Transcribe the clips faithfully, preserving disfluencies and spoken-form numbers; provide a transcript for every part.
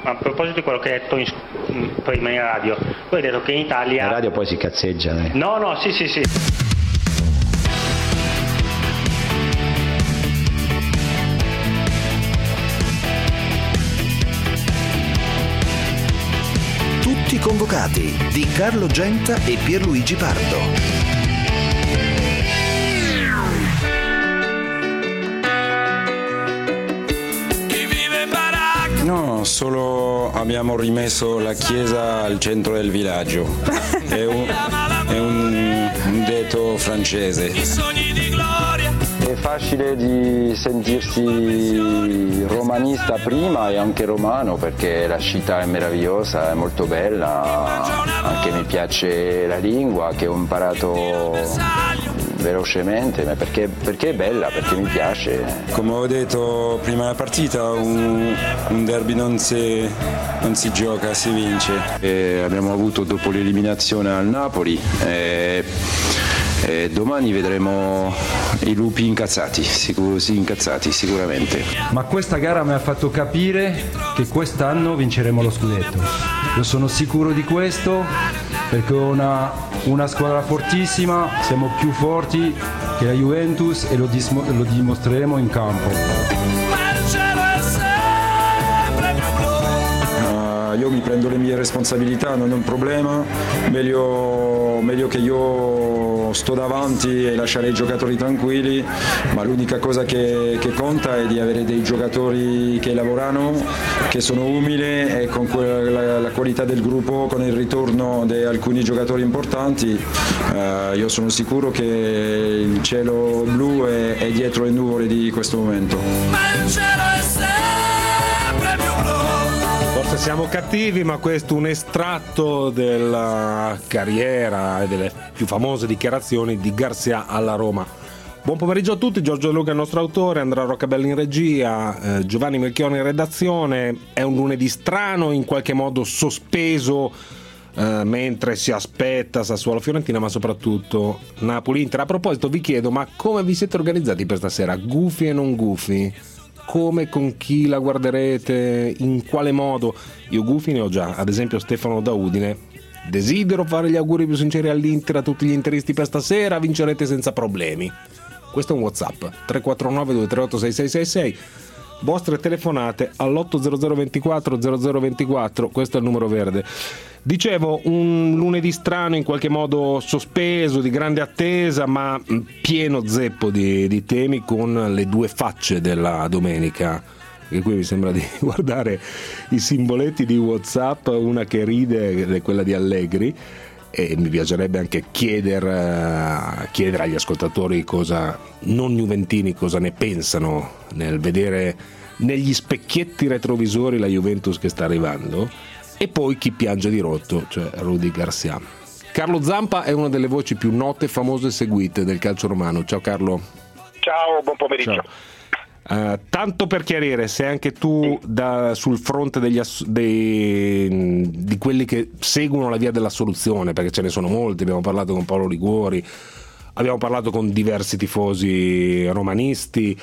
a proposito di quello che hai detto in, prima in radio, tu hai detto che in Italia... La radio poi si cazzeggia. Eh. No, no, sì, sì, sì. Tutti convocati di Carlo Genta e Pierluigi Pardo. No, solo abbiamo rimesso la chiesa al centro del villaggio. È un, è un, un detto francese. È facile di sentirsi romanista prima e anche romano, perché la città è meravigliosa, è molto bella, anche mi piace la lingua che ho imparato velocemente, ma perché, perché è bella, perché mi piace. Come ho detto prima della partita, un, un derby non si, non si gioca, si vince. E abbiamo avuto dopo l'eliminazione al Napoli e, e domani vedremo i lupi incazzati, sicur, sì, incazzati sicuramente. Ma questa gara mi ha fatto capire che quest'anno vinceremo lo scudetto. Io sono sicuro di questo, perché ho una, una squadra fortissima, siamo più forti che la Juventus e lo, dismo, lo dimostreremo in campo. Uh, io mi prendo le mie responsabilità, non è un problema, meglio, meglio che io sto davanti e lasciare i giocatori tranquilli, ma l'unica cosa che, che conta è di avere dei giocatori che lavorano, che sono umili e con quella, la qualità del gruppo, con il ritorno di alcuni giocatori importanti, eh, io sono sicuro che il cielo blu è, è dietro le nuvole di questo momento. Forse siamo cattivi, ma questo è un estratto della carriera e delle più famose dichiarazioni di Garcia alla Roma. Buon pomeriggio a tutti, Giorgio De Luca è il nostro autore, Andrea Roccabelli in regia, eh, Giovanni Melchioni in redazione. È un lunedì strano, in qualche modo sospeso, eh, mentre si aspetta Sassuolo Fiorentina, ma soprattutto Napoli-Inter. A proposito vi chiedo, ma come vi siete organizzati per stasera? Gufi e non gufi? Come, con chi la guarderete, in quale modo? Io gufi ne ho già, ad esempio Stefano da Udine. Desidero fare gli auguri più sinceri all'Inter, a tutti gli interisti per stasera, vincerete senza problemi. Questo è un WhatsApp tre quattro nove due tre otto sei sei sei sei. Vostre telefonate all'otto zero zero ventiquattro zero zero ventiquattro, questo è il numero verde. Dicevo, un lunedì strano, in qualche modo sospeso, di grande attesa, ma pieno zeppo di, di temi, con le due facce della domenica. E qui mi sembra di guardare i simboletti di WhatsApp, una che ride è quella di Allegri, e mi piacerebbe anche chiedere, chiedere agli ascoltatori cosa, non juventini, cosa ne pensano nel vedere negli specchietti retrovisori la Juventus che sta arrivando, e poi chi piange di rotto, cioè Rudy Garcia. Carlo Zampa è una delle voci più note, famose e seguite del calcio romano. Ciao Carlo. Ciao, buon pomeriggio. Ciao. Uh, tanto per chiarire, sei anche tu da, sul fronte degli ass- dei, di quelli che seguono la via della soluzione, perché ce ne sono molti. Abbiamo parlato con Paolo Liguori, abbiamo parlato con diversi tifosi romanisti,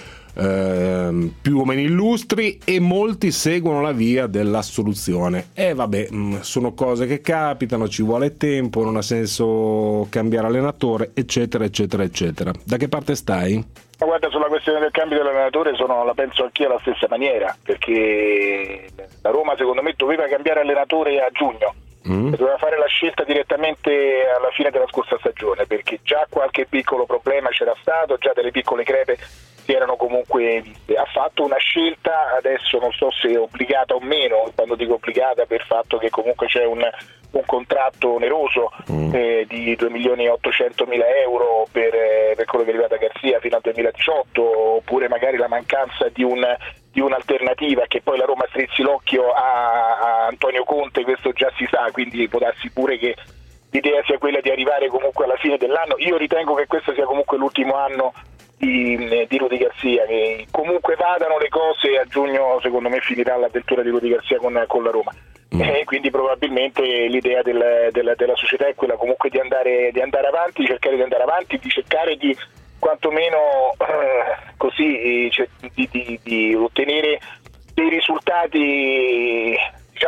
uh, più o meno illustri, e molti seguono la via della soluzione. E vabbè, mh, sono cose che capitano, ci vuole tempo, non ha senso cambiare allenatore, eccetera eccetera eccetera. Da che parte stai? Ma guarda, sulla questione del cambio dell'allenatore sono, la penso anch'io alla stessa maniera, perché la Roma secondo me doveva cambiare allenatore a giugno, mm. doveva fare la scelta direttamente alla fine della scorsa stagione, perché già qualche piccolo problema c'era stato, già delle piccole crepe si erano comunque viste. Ha fatto una scelta, adesso non so se è obbligata o meno, quando dico obbligata per il fatto che comunque c'è un, un contratto oneroso mm. eh, di due milioni e ottocentomila euro per, eh, per quello che arriva da Garcia fino al duemiladiciotto, oppure magari la mancanza di un di un'alternativa, che poi la Roma strizzi l'occhio a, a Antonio Conte, questo già si sa, quindi può darsi pure che l'idea sia quella di arrivare comunque alla fine dell'anno. Io ritengo che questo sia comunque l'ultimo anno di, di Rudy Garcia, che comunque vadano le cose, a giugno secondo me finirà l'avventura di Rudy Garcia con, con la Roma. Mm. E quindi probabilmente l'idea del, del, della società è quella comunque di andare, di andare avanti, di cercare di andare avanti, di cercare di quantomeno eh, così cioè, di, di, di ottenere dei risultati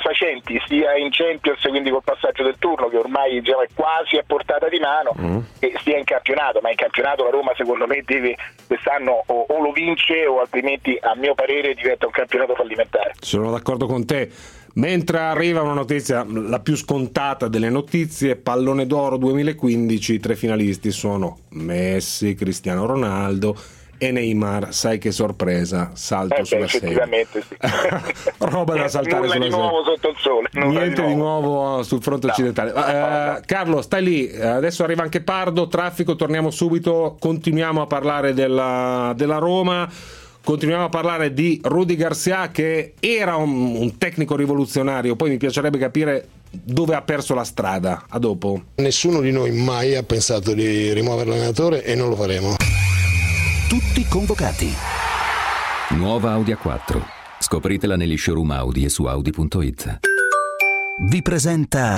soddisfacenti sia in Champions, quindi col passaggio del turno che ormai diciamo, è quasi a portata di mano, mm. e sia in campionato, ma in campionato la Roma secondo me deve quest'anno o, o lo vince o altrimenti a mio parere diventa un campionato fallimentare. Sono d'accordo con te. Mentre arriva una notizia, la più scontata delle notizie, Pallone d'Oro duemilaquindici, i tre finalisti sono Messi, Cristiano Ronaldo e Neymar. Sai che sorpresa, salto eh, sulla beh, effettivamente sedia. Sì. Roba da saltare nulla sulla di nuovo sedia. sotto il sole. Niente di nuovo. di nuovo sul fronte no. occidentale. No, no, uh, Carlo, stai lì, adesso arriva anche Pardo, traffico, torniamo subito, continuiamo a parlare della, della Roma. Continuiamo a parlare di Rudi Garcia, che era un, un tecnico rivoluzionario, poi mi piacerebbe capire dove ha perso la strada. A dopo. Nessuno di noi mai ha pensato di rimuovere l'allenatore e non lo faremo. Tutti convocati. Nuova Audi A quattro. Scopritela negli showroom Audi e su Audi punto it. Vi presenta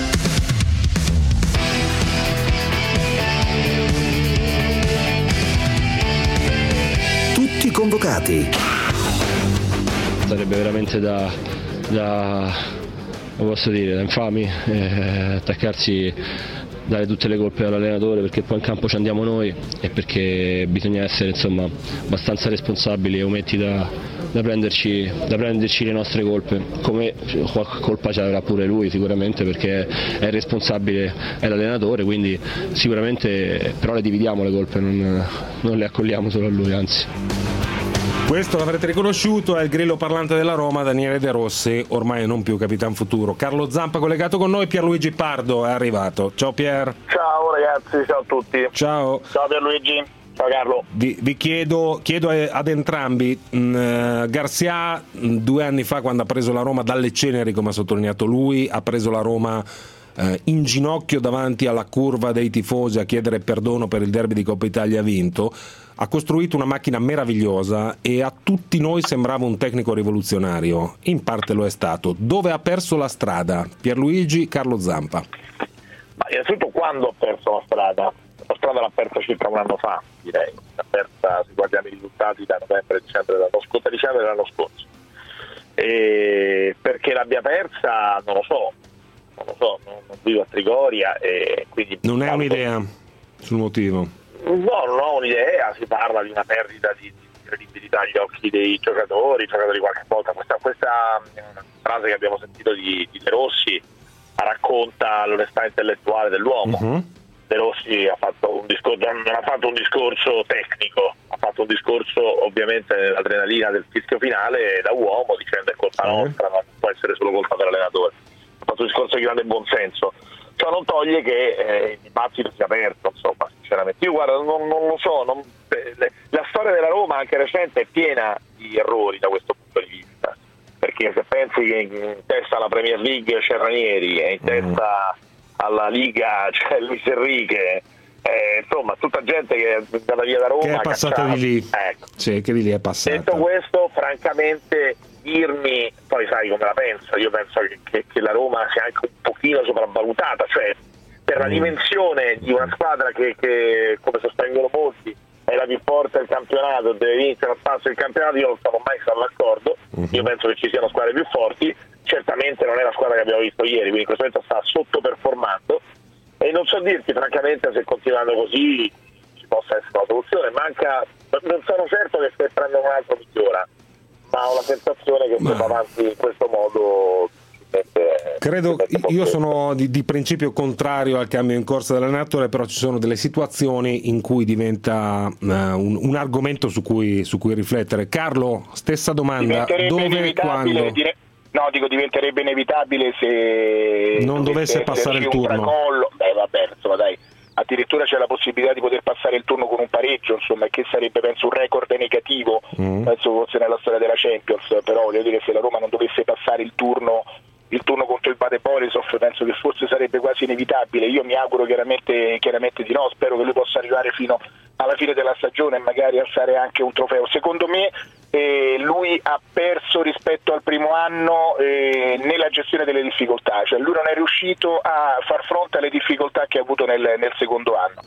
Tutti convocati. Sarebbe veramente da, da come posso dire, da infami eh, attaccarsi, dare tutte le colpe all'allenatore, perché poi in campo ci andiamo noi e perché bisogna essere insomma abbastanza responsabili e ometti da, da, prenderci, da prenderci le nostre colpe, come qualche colpa ce l'avrà pure lui sicuramente, perché è responsabile, è l'allenatore, quindi sicuramente però le dividiamo le colpe, non, non le accolliamo solo a lui, anzi. Questo l'avrete riconosciuto, è il grillo parlante della Roma, Daniele De Rossi, ormai non più Capitan Futuro. Carlo Zampa collegato con noi, Pierluigi Pardo è arrivato. Ciao Pier. Ciao ragazzi, ciao a tutti. Ciao. Ciao Pierluigi. Ciao Carlo. Vi, vi chiedo, chiedo ad entrambi, mh, Garcia mh, due anni fa, quando ha preso la Roma dalle ceneri, come ha sottolineato lui, ha preso la Roma eh, in ginocchio davanti alla curva dei tifosi a chiedere perdono per il derby di Coppa Italia vinto. Ha costruito una macchina meravigliosa e a tutti noi sembrava un tecnico rivoluzionario. In parte lo è stato. Dove ha perso la strada? Pierluigi, Carlo Zampa. Ma innanzitutto quando ha perso la strada? La strada l'ha persa circa un anno fa, direi. L'ha persa, se guardiamo i risultati, da novembre e dicembre dell'anno scorso, dicembre dell'anno scorso. E perché l'abbia persa non lo so. Non lo so, non, non vivo a Trigoria e quindi... Non è un'idea sul motivo? No, non ho un'idea, si parla di una perdita di, di credibilità agli occhi dei giocatori, giocatori qualche volta. Questa, questa frase che abbiamo sentito di, di De Rossi racconta l'onestà intellettuale dell'uomo. Uh-huh. De Rossi ha fatto un discorso, non ha fatto un discorso tecnico, ha fatto un discorso ovviamente nell'adrenalina del fischio finale da uomo, dicendo è colpa uh-huh. nostra, ma non può essere solo colpa dell'allenatore. Ha fatto un discorso di grande buonsenso. Ciò non toglie che eh, il dibattito sia aperto, insomma, sinceramente. Io guarda, non, non lo so, non, le, la storia della Roma anche recente è piena di errori da questo punto di vista, perché se pensi che in testa alla Premier League c'è Ranieri e in testa alla Liga c'è Luis Enrique, eh, insomma tutta gente che è andata via da Roma, che è passata di lì, ecco. Sì, che di lì è passata. Detto questo, francamente dirmi, poi sai come la penso, io penso che, che, che la Roma sia anche un pochino sopravvalutata, cioè per la dimensione di una squadra che, che come sostengono molti è la più forte del campionato, deve vincere lo spazio del campionato, io non sono mai stato d'accordo. Uh-huh. Io penso che ci siano squadre più forti, certamente non è la squadra che abbiamo visto ieri, quindi in questo momento sta sottoperformando e non so dirti francamente se continuando così ci possa essere una soluzione. Manca, non sono certo che se prendono un altro migliora, ma ho la sensazione che se va avanti in questo modo credo, io sono di, di principio contrario al cambio in corsa dell'allenatore, però ci sono delle situazioni in cui diventa uh, un, un argomento su cui, su cui riflettere. Carlo, stessa domanda, dove e quando? Dire, no, dico diventerebbe inevitabile se non dovesse passare il turno. Tracollo. Beh vabbè, insomma dai, addirittura c'è la possibilità di poter passare il turno con un pareggio, insomma, che sarebbe penso un record negativo, mm. penso fosse nella storia della Champions, però voglio dire, se la Roma non dovesse passare il turno il turno contro il Bate Borisov penso che forse sarebbe quasi inevitabile. Io mi auguro chiaramente, chiaramente di no, spero che lui possa arrivare fino alla fine della stagione e magari alzare anche un trofeo. Secondo me eh, lui ha perso rispetto al primo anno eh, nella gestione delle difficoltà, cioè lui non è riuscito a far fronte alle difficoltà che ha avuto nel, nel secondo anno.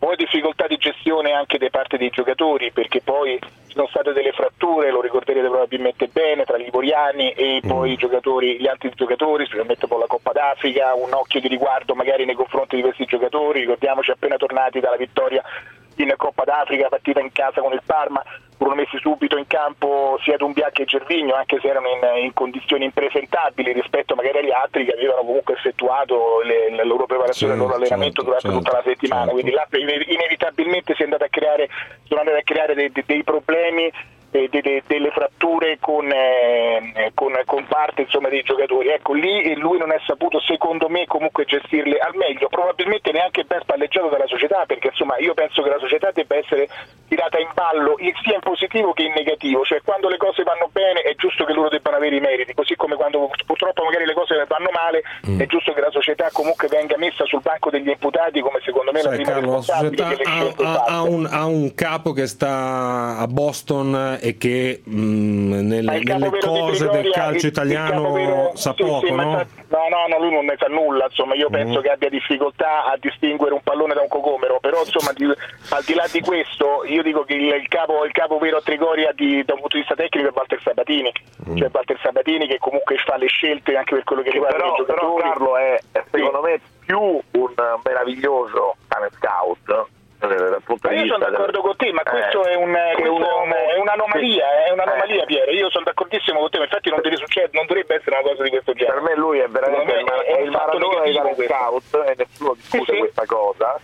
poi difficoltà di gestione anche da parte dei giocatori, perché poi ci sono state delle fratture, lo ricorderete probabilmente bene, tra gli ivoriani e mm. poi i giocatori, gli altri giocatori, specialmente con la Coppa d'Africa, un occhio di riguardo magari nei confronti di questi giocatori. Ricordiamoci appena tornati dalla vittoria in Coppa d'Africa, partita in casa con il Parma, furono messi subito in campo sia Doumbia che Gervinho, anche se erano in, in condizioni impresentabili rispetto magari agli altri che avevano comunque effettuato le, la loro preparazione, sì, il loro allenamento, certo, durante certo, tutta la settimana, certo. Quindi là inevitabilmente si è andata a creare, sono andati a creare dei, dei problemi, De, de, delle fratture con, eh, con, con parte insomma dei giocatori. Ecco, lì lui non è saputo, secondo me, comunque gestirle al meglio, probabilmente neanche ben spalleggiato dalla società, perché insomma io penso che la società debba essere tirata in ballo sia in positivo che in negativo, cioè quando le cose vanno bene è giusto che loro debbano avere i meriti, così come quando purtroppo magari le cose vanno male mm. è giusto che la società comunque venga messa sul banco degli imputati, come secondo me Sai, la prima Carlo, responsabile la società ha, ha, ha, un, ha un capo che sta a Boston e che mh, nelle, nelle cose del calcio il, italiano il vero, sa sì, poco, sì, no? no? No, no, lui non ne sa nulla, insomma, io penso mm. che abbia difficoltà a distinguere un pallone da un cocomero, però insomma di, al di là di questo io dico che il, il, capo, il capo vero a Trigoria di, da un punto di vista tecnico è Walter Sabatini, mm. cioè Walter Sabatini che comunque fa le scelte anche per quello che riguarda però, i giocatori. Però Carlo è, è secondo sì. me più un meraviglioso talent scout. Dal punto ma di io vista sono d'accordo del... con te, ma questo eh, è, un, questo un uomo... è un'anomalia, è un'anomalia, eh. Piero. Io sono d'accordissimo con te, ma infatti non deve succedere, non dovrebbe essere una cosa di questo genere. Per me lui è veramente il, è, è il Maradona dei talent scout e nessuno discute sì, sì. questa cosa.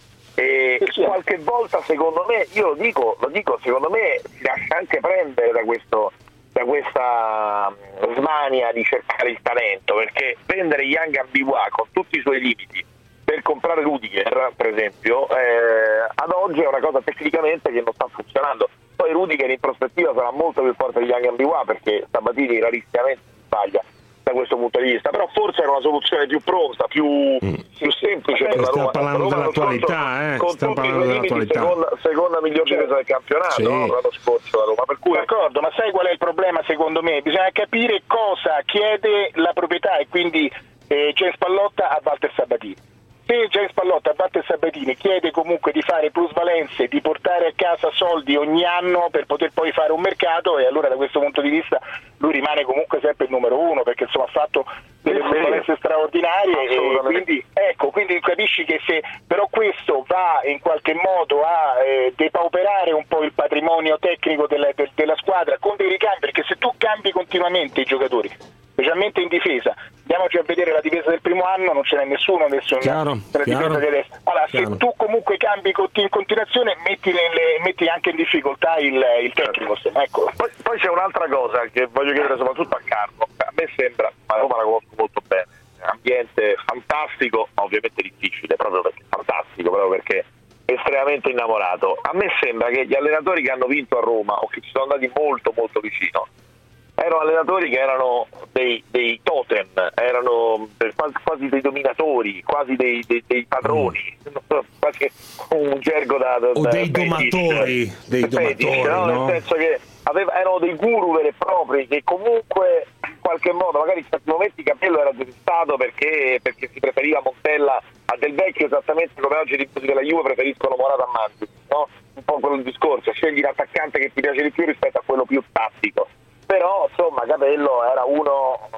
E sì, sì. qualche volta, secondo me, io lo dico, lo dico, secondo me si lascia anche prendere da questo. da questa smania di cercare il talento, perché prendere Young Ambiwa con tutti i suoi limiti per comprare Rudiger, per esempio, eh, ad oggi è una cosa tecnicamente che non sta funzionando. Poi Rudiger in prospettiva sarà molto più forte di Young Ambiwa, perché Sabatini rarissimamente sbaglia da questo punto di vista, però forse era una soluzione più pronta, più, mm. più semplice eh, per la Roma. Stiamo parlando Roma dell'attualità, eh. con stiamo tutti parlando i limiti, dell'attualità. Seconda, seconda miglior difesa del campionato, sì. no? L'anno scorso la Roma. Per cui d'accordo, ma sai qual è il problema secondo me? Bisogna capire cosa chiede la proprietà e quindi eh, James Pallotta a Walter Sabatini. Se James Pallotta a Walter Sabatini chiede comunque di fare plusvalenze, di portare a casa soldi ogni anno per poter poi fare un mercato, e allora da questo punto di vista lui rimane comunque sempre il numero uno, perché insomma ha fatto delle plusvalenze straordinarie e quindi ecco, quindi capisci che se però questo va in qualche modo a eh, depauperare un po' il patrimonio tecnico della, de, della squadra con dei ricambi, perché se tu cambi continuamente i giocatori, specialmente in difesa, andiamoci a vedere la difesa del primo anno, non ce n'è nessuno adesso chiaro, nella chiaro, difesa di adesso. Allora, chiaro. se tu comunque cambi in continuazione, metti, nelle, metti anche in difficoltà il, il tecnico. Ecco. Poi, poi c'è un'altra cosa che voglio chiedere soprattutto a Carlo. A me sembra, ma Roma la conosco molto bene, ambiente fantastico, ma ovviamente difficile, proprio perché fantastico, proprio perché estremamente innamorato. A me sembra che gli allenatori che hanno vinto a Roma o che ci sono andati molto molto vicino erano allenatori che erano dei, dei totem, erano quasi, quasi dei dominatori, quasi dei, dei, dei padroni, mm. quasi un gergo da, da o dei fetish, domatori, dei fetish, domatori no? no? Nel senso che aveva, erano dei guru veri e propri che comunque in qualche modo, magari in certi momenti Capello era detestato perché, perché si preferiva Montella a Del Vecchio, esattamente come oggi i tifosi della Juve preferiscono Morata a Manzi, no? Un po' quello il discorso, scegli l'attaccante che ti piace di più rispetto a quello più tattico. Però insomma Capello era uno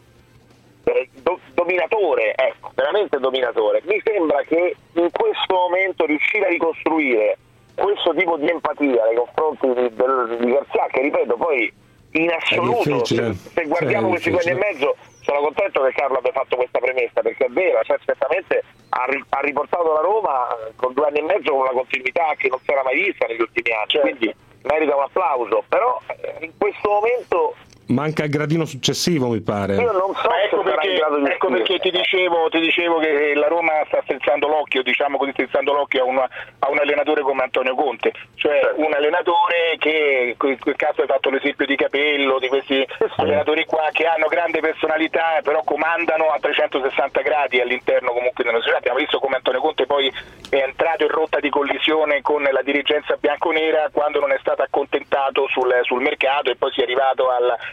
eh, do, dominatore, ecco, veramente dominatore. Mi sembra che in questo momento riuscire a ricostruire questo tipo di empatia nei confronti di, del, di Garcia, che ripeto poi in assoluto, se, se guardiamo questi due anni e mezzo, sono contento che Carlo abbia fatto questa premessa, perché è vero, cioè, certamente ha, ri, ha riportato la Roma con due anni e mezzo con una continuità che non si era mai vista negli ultimi anni, certo. Quindi merita un applauso, però in questo momento manca il gradino successivo, mi pare. Io non so Ma ecco, perché, ecco perché ti dicevo, ti dicevo che la Roma sta strizzando l'occhio, diciamo così, strizzando l'occhio a, una, a un allenatore come Antonio Conte, cioè certo. Un allenatore che, in quel caso hai fatto l'esempio di Capello, di questi sì. allenatori qua che hanno grande personalità, però comandano a trecentosessanta gradi all'interno comunque della società. Abbiamo visto come Antonio Conte poi è entrato in rotta di collisione con la dirigenza bianconera quando non è stato accontentato sul, sul mercato e poi si è arrivato al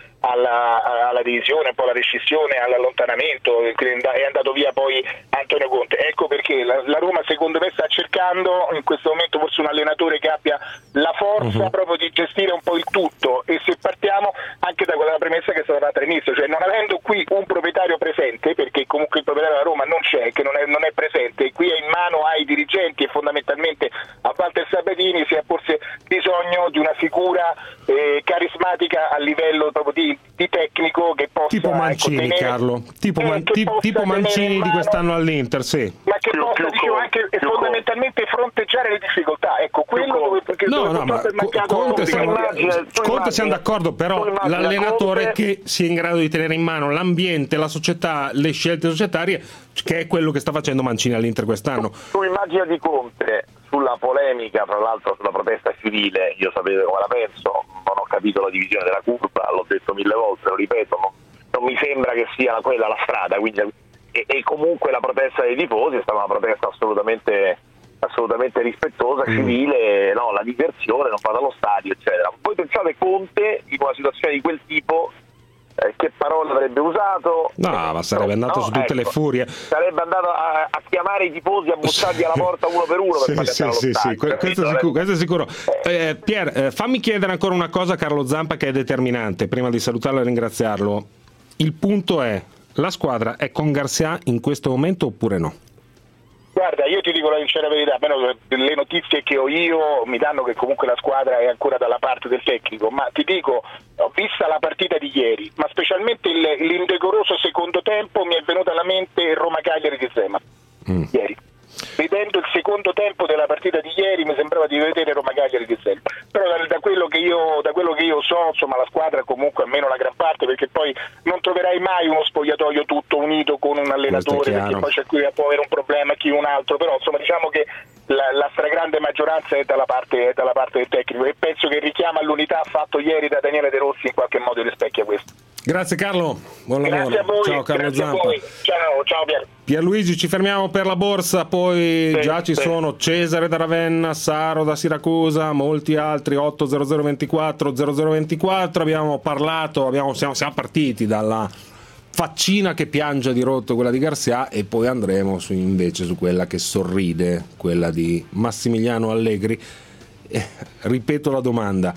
alla, alla divisione, un po' alla rescissione, all'allontanamento, è andato via poi Antonio Conte. Ecco perché la, la Roma secondo me sta cercando in questo momento forse un allenatore che abbia la forza uh-huh. proprio di gestire un po' il tutto, e se partiamo anche da quella premessa che è stata fatta all'inizio, cioè non avendo qui un proprietario presente, perché comunque il proprietario della Roma non c'è, che non è, non è presente, qui è in mano ai dirigenti e fondamentalmente a Walter Sabatini, si ha forse bisogno di una figura eh, carismatica a livello proprio di di tecnico che possa tipo Mancini, ecco, tenere, Carlo tipo, eh, man, tipo, tipo Mancini di quest'anno all'Inter, sì, ma che più, possa più dicevo, anche e fondamentalmente fronteggiare le difficoltà, ecco quello dove, perché no, dove no, ma Conte siamo, Conte siamo d'accordo, però l'allenatore Conte, che sia in grado di tenere in mano l'ambiente, la società, le scelte societarie, che è quello che sta facendo Mancini all'Inter quest'anno. Tu immagina di Conte sulla polemica, tra l'altro sulla protesta civile, io sapete come la penso, non ho capito la divisione della curva, l'ho detto mille volte, lo ripeto, non, non mi sembra che sia quella la strada, quindi, e, e comunque la protesta dei tifosi è stata una protesta assolutamente assolutamente rispettosa, mm. civile, no, la diversione, non vado allo stadio, eccetera. Poi pensate Conte in una situazione di quel tipo, Eh, che parole avrebbe usato? No, ma sarebbe andato no, su tutte ecco, le furie. Sarebbe andato a, a chiamare i tifosi, a buttargli alla porta uno per uno per sì, sì, sì, sì. Questo, è sicuro, questo è sicuro. Eh, Pier, eh, fammi chiedere ancora una cosa a Carlo Zampa, che è determinante, prima di salutarlo e ringraziarlo. Il punto è: la squadra è con Garcia in questo momento oppure no? Guarda, io ti dico la sincera verità, almeno le notizie che ho io mi danno che comunque la squadra è ancora dalla parte del tecnico, ma ti dico, ho vista la partita di ieri, ma specialmente il, l'indecoroso secondo tempo mi è venuta alla mente Roma-Cagliari di Zema, mm. ieri. Vedendo il secondo tempo della partita di ieri mi sembrava di vedere Roma-Cagliari di Zema, però da, da, quello che io, da quello che io so, insomma, la squadra comunque, almeno la gran parte, perché poi non troverai mai uno spogliatoio tutto unito con un allenatore, perché poi c'è chi può avere un problema e chi un altro, però insomma diciamo che la, la stragrande maggioranza è dalla, parte, è dalla parte del tecnico, e penso che il richiamo all'unità fatto ieri da Daniele De Rossi in qualche modo rispecchia questo. Grazie Carlo, buon lavoro. Grazie a voi. Ciao Carlo Grazie Zampa. a voi. Ciao, ciao Pier. Pierluigi, ci fermiamo per la borsa, poi sì, già ci sì. sono Cesare da Ravenna, Saro da Siracusa, molti altri. Otto zero zero ventiquattro zero zero ventiquattro. Abbiamo parlato, abbiamo, siamo, siamo partiti dalla faccina che piange di rotto, quella di Garcia, e poi andremo su, invece su quella che sorride, quella di Massimiliano Allegri. Eh, ripeto la domanda: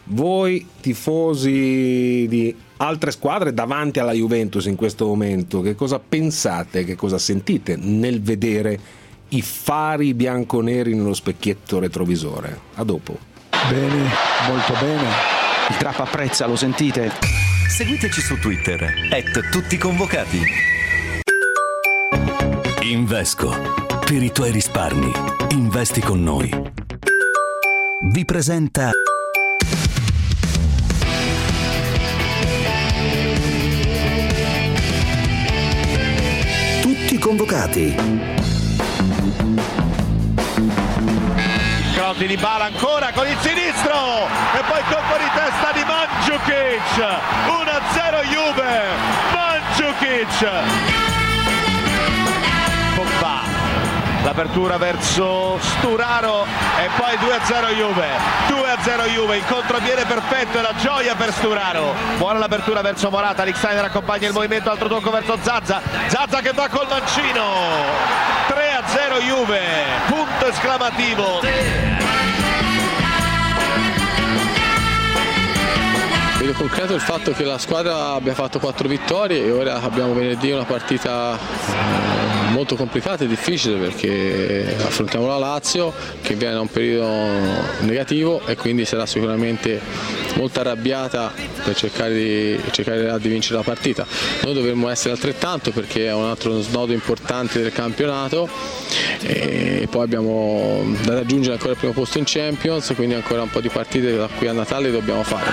voi tifosi di altre squadre davanti alla Juventus in questo momento, che cosa pensate, che cosa sentite nel vedere i fari bianconeri nello specchietto retrovisore? A dopo. Bene, molto bene. Il Trap apprezza, lo sentite? Seguiteci su Twitter at tutti convocati. Invesco, per i tuoi risparmi investi con noi. Vi presenta Tutti convocati. Cross di Dybala ancora con il sinistro e poi colpo di testa di Mandžukić. uno a zero Juve. Mandžukić. Pogba. L'apertura verso Sturaro e poi due a zero Juve. due a zero Juve, il contropiede perfetto e la gioia per Sturaro. Buona l'apertura verso Morata, Alexander accompagna il movimento, altro tocco verso Zaza. Zaza che va col mancino. tre a zero Juve, punto esclamativo. Vedo concreto il fatto che la squadra abbia fatto quattro vittorie e ora abbiamo venerdì una partita molto complicata e difficile, perché affrontiamo la Lazio che viene da un periodo negativo e quindi sarà sicuramente molto arrabbiata per cercare di, cercare di vincere la partita. Noi dovremmo essere altrettanto, perché è un altro snodo importante del campionato, e poi abbiamo da raggiungere ancora il primo posto in Champions, quindi ancora un po' di partite da qui a Natale dobbiamo fare.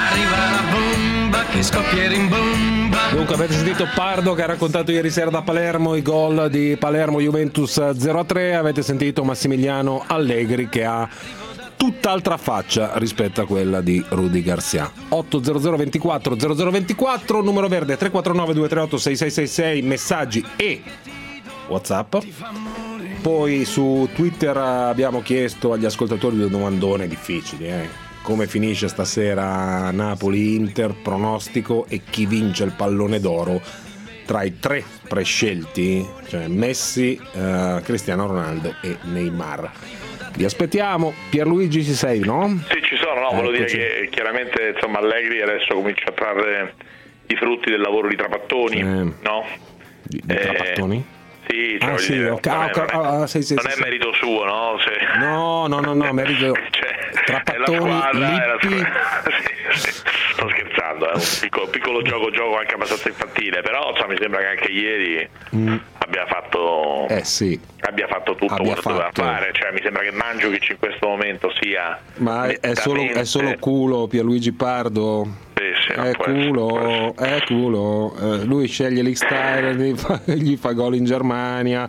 Dunque avete sentito Pardo che ha raccontato ieri sera da Palermo i gol di Palermo Juventus zero a tre, avete sentito Massimiliano Allegri che ha tutt'altra faccia rispetto a quella di Rudy Garcia. Otto zero zero ventiquattro zero zero ventiquattro, numero verde tre quattro nove due tre otto sei sei sei sei, messaggi e WhatsApp. Poi su Twitter abbiamo chiesto agli ascoltatori due domandone difficili, eh. come finisce stasera Napoli-Inter, pronostico e chi vince il pallone d'oro tra i tre prescelti, cioè Messi, eh, Cristiano Ronaldo e Neymar. Vi aspettiamo. Pierluigi, ci sei, no? Sì, ci sono, no, volevo Eccoci. dire che chiaramente insomma Allegri adesso comincia a trarre i frutti del lavoro di Trapattoni, Eh. no? Di, di Eh, Trapattoni? Sì, cioè, Ah, voglio sì, dire, ok, non ah, è, ok, non è- ah, sì, sì, non sì, è sì. merito suo, no? Se- No, no, no, no, merito cioè, Trapattoni, è la squadra, è la Lippi. squadra- sì, sì, sto scherzando, è un piccolo, piccolo gioco gioco anche abbastanza infantile, però insomma, mi sembra che anche ieri Mm. abbia fatto Eh sì, abbia fatto tutto Abbia quello che doveva fatto. fare, cioè mi sembra che Mandzukic in questo momento sia ma è, è solo, è nettamente- solo culo Pierluigi Pardo. Sì, sì, no, È può essere, può essere. culo, è culo. Eh, lui sceglie l'X-Style, gli fa, gli fa gol in Germania,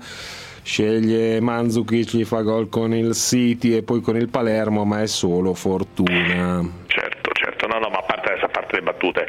sceglie Mandzukic, gli fa gol con il City e poi con il Palermo, ma è solo fortuna. Certo, certo, no, no, ma a parte adesso, a parte le battute,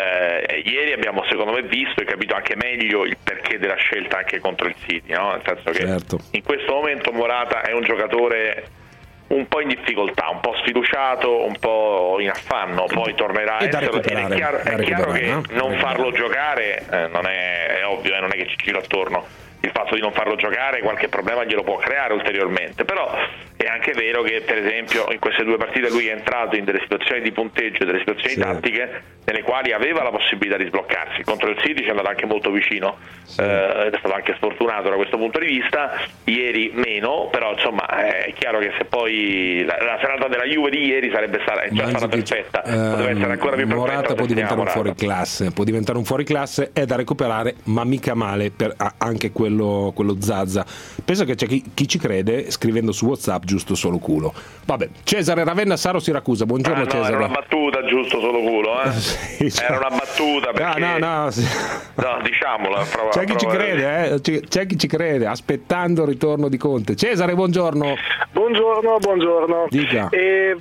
eh, ieri abbiamo secondo me visto e capito anche meglio il perché della scelta anche contro il City, no? Nel senso che Certo. in questo momento Morata è un giocatore un po' in difficoltà, un po' sfiduciato, un po' in affanno, poi tornerà a E da essere. recuperare, È chiaro, da è chiaro recuperare, che no? non farlo giocare eh, non è, è ovvio, eh, non è che ci giro attorno. Il fatto di non farlo giocare qualche problema glielo può creare ulteriormente, però è anche vero che per esempio in queste due partite lui è entrato in delle situazioni di punteggio, delle situazioni Sì. tattiche nelle quali aveva la possibilità di sbloccarsi. Contro il City ci è andato anche molto vicino, eh, ed è stato anche sfortunato da questo punto di vista. Ieri meno, però insomma è chiaro che se poi la, la serata della Juve di ieri sarebbe stata, è già stata Mandzukic, perfetta, poteva ehm, essere ancora più perfetta. Morata se può si diventare un chiama Morata. fuori classe, può diventare un fuori classe, è da recuperare, ma mica male per a- anche quello, quello Zazza. Penso che c'è chi, chi ci crede scrivendo su WhatsApp giusto solo culo. Vabbè, Cesare Ravenna, Saro Siracusa. Buongiorno Ah, no, Cesare. era una battuta, giusto, solo culo, eh? Sì, cioè- Era una battuta perché No, no, no, sì. no, diciamola, prova, C'è chi ci prova- crede, eh? C'è- c'è chi ci crede, aspettando il ritorno di Conte. Cesare, buongiorno. Buongiorno, buongiorno. Dica. Eh,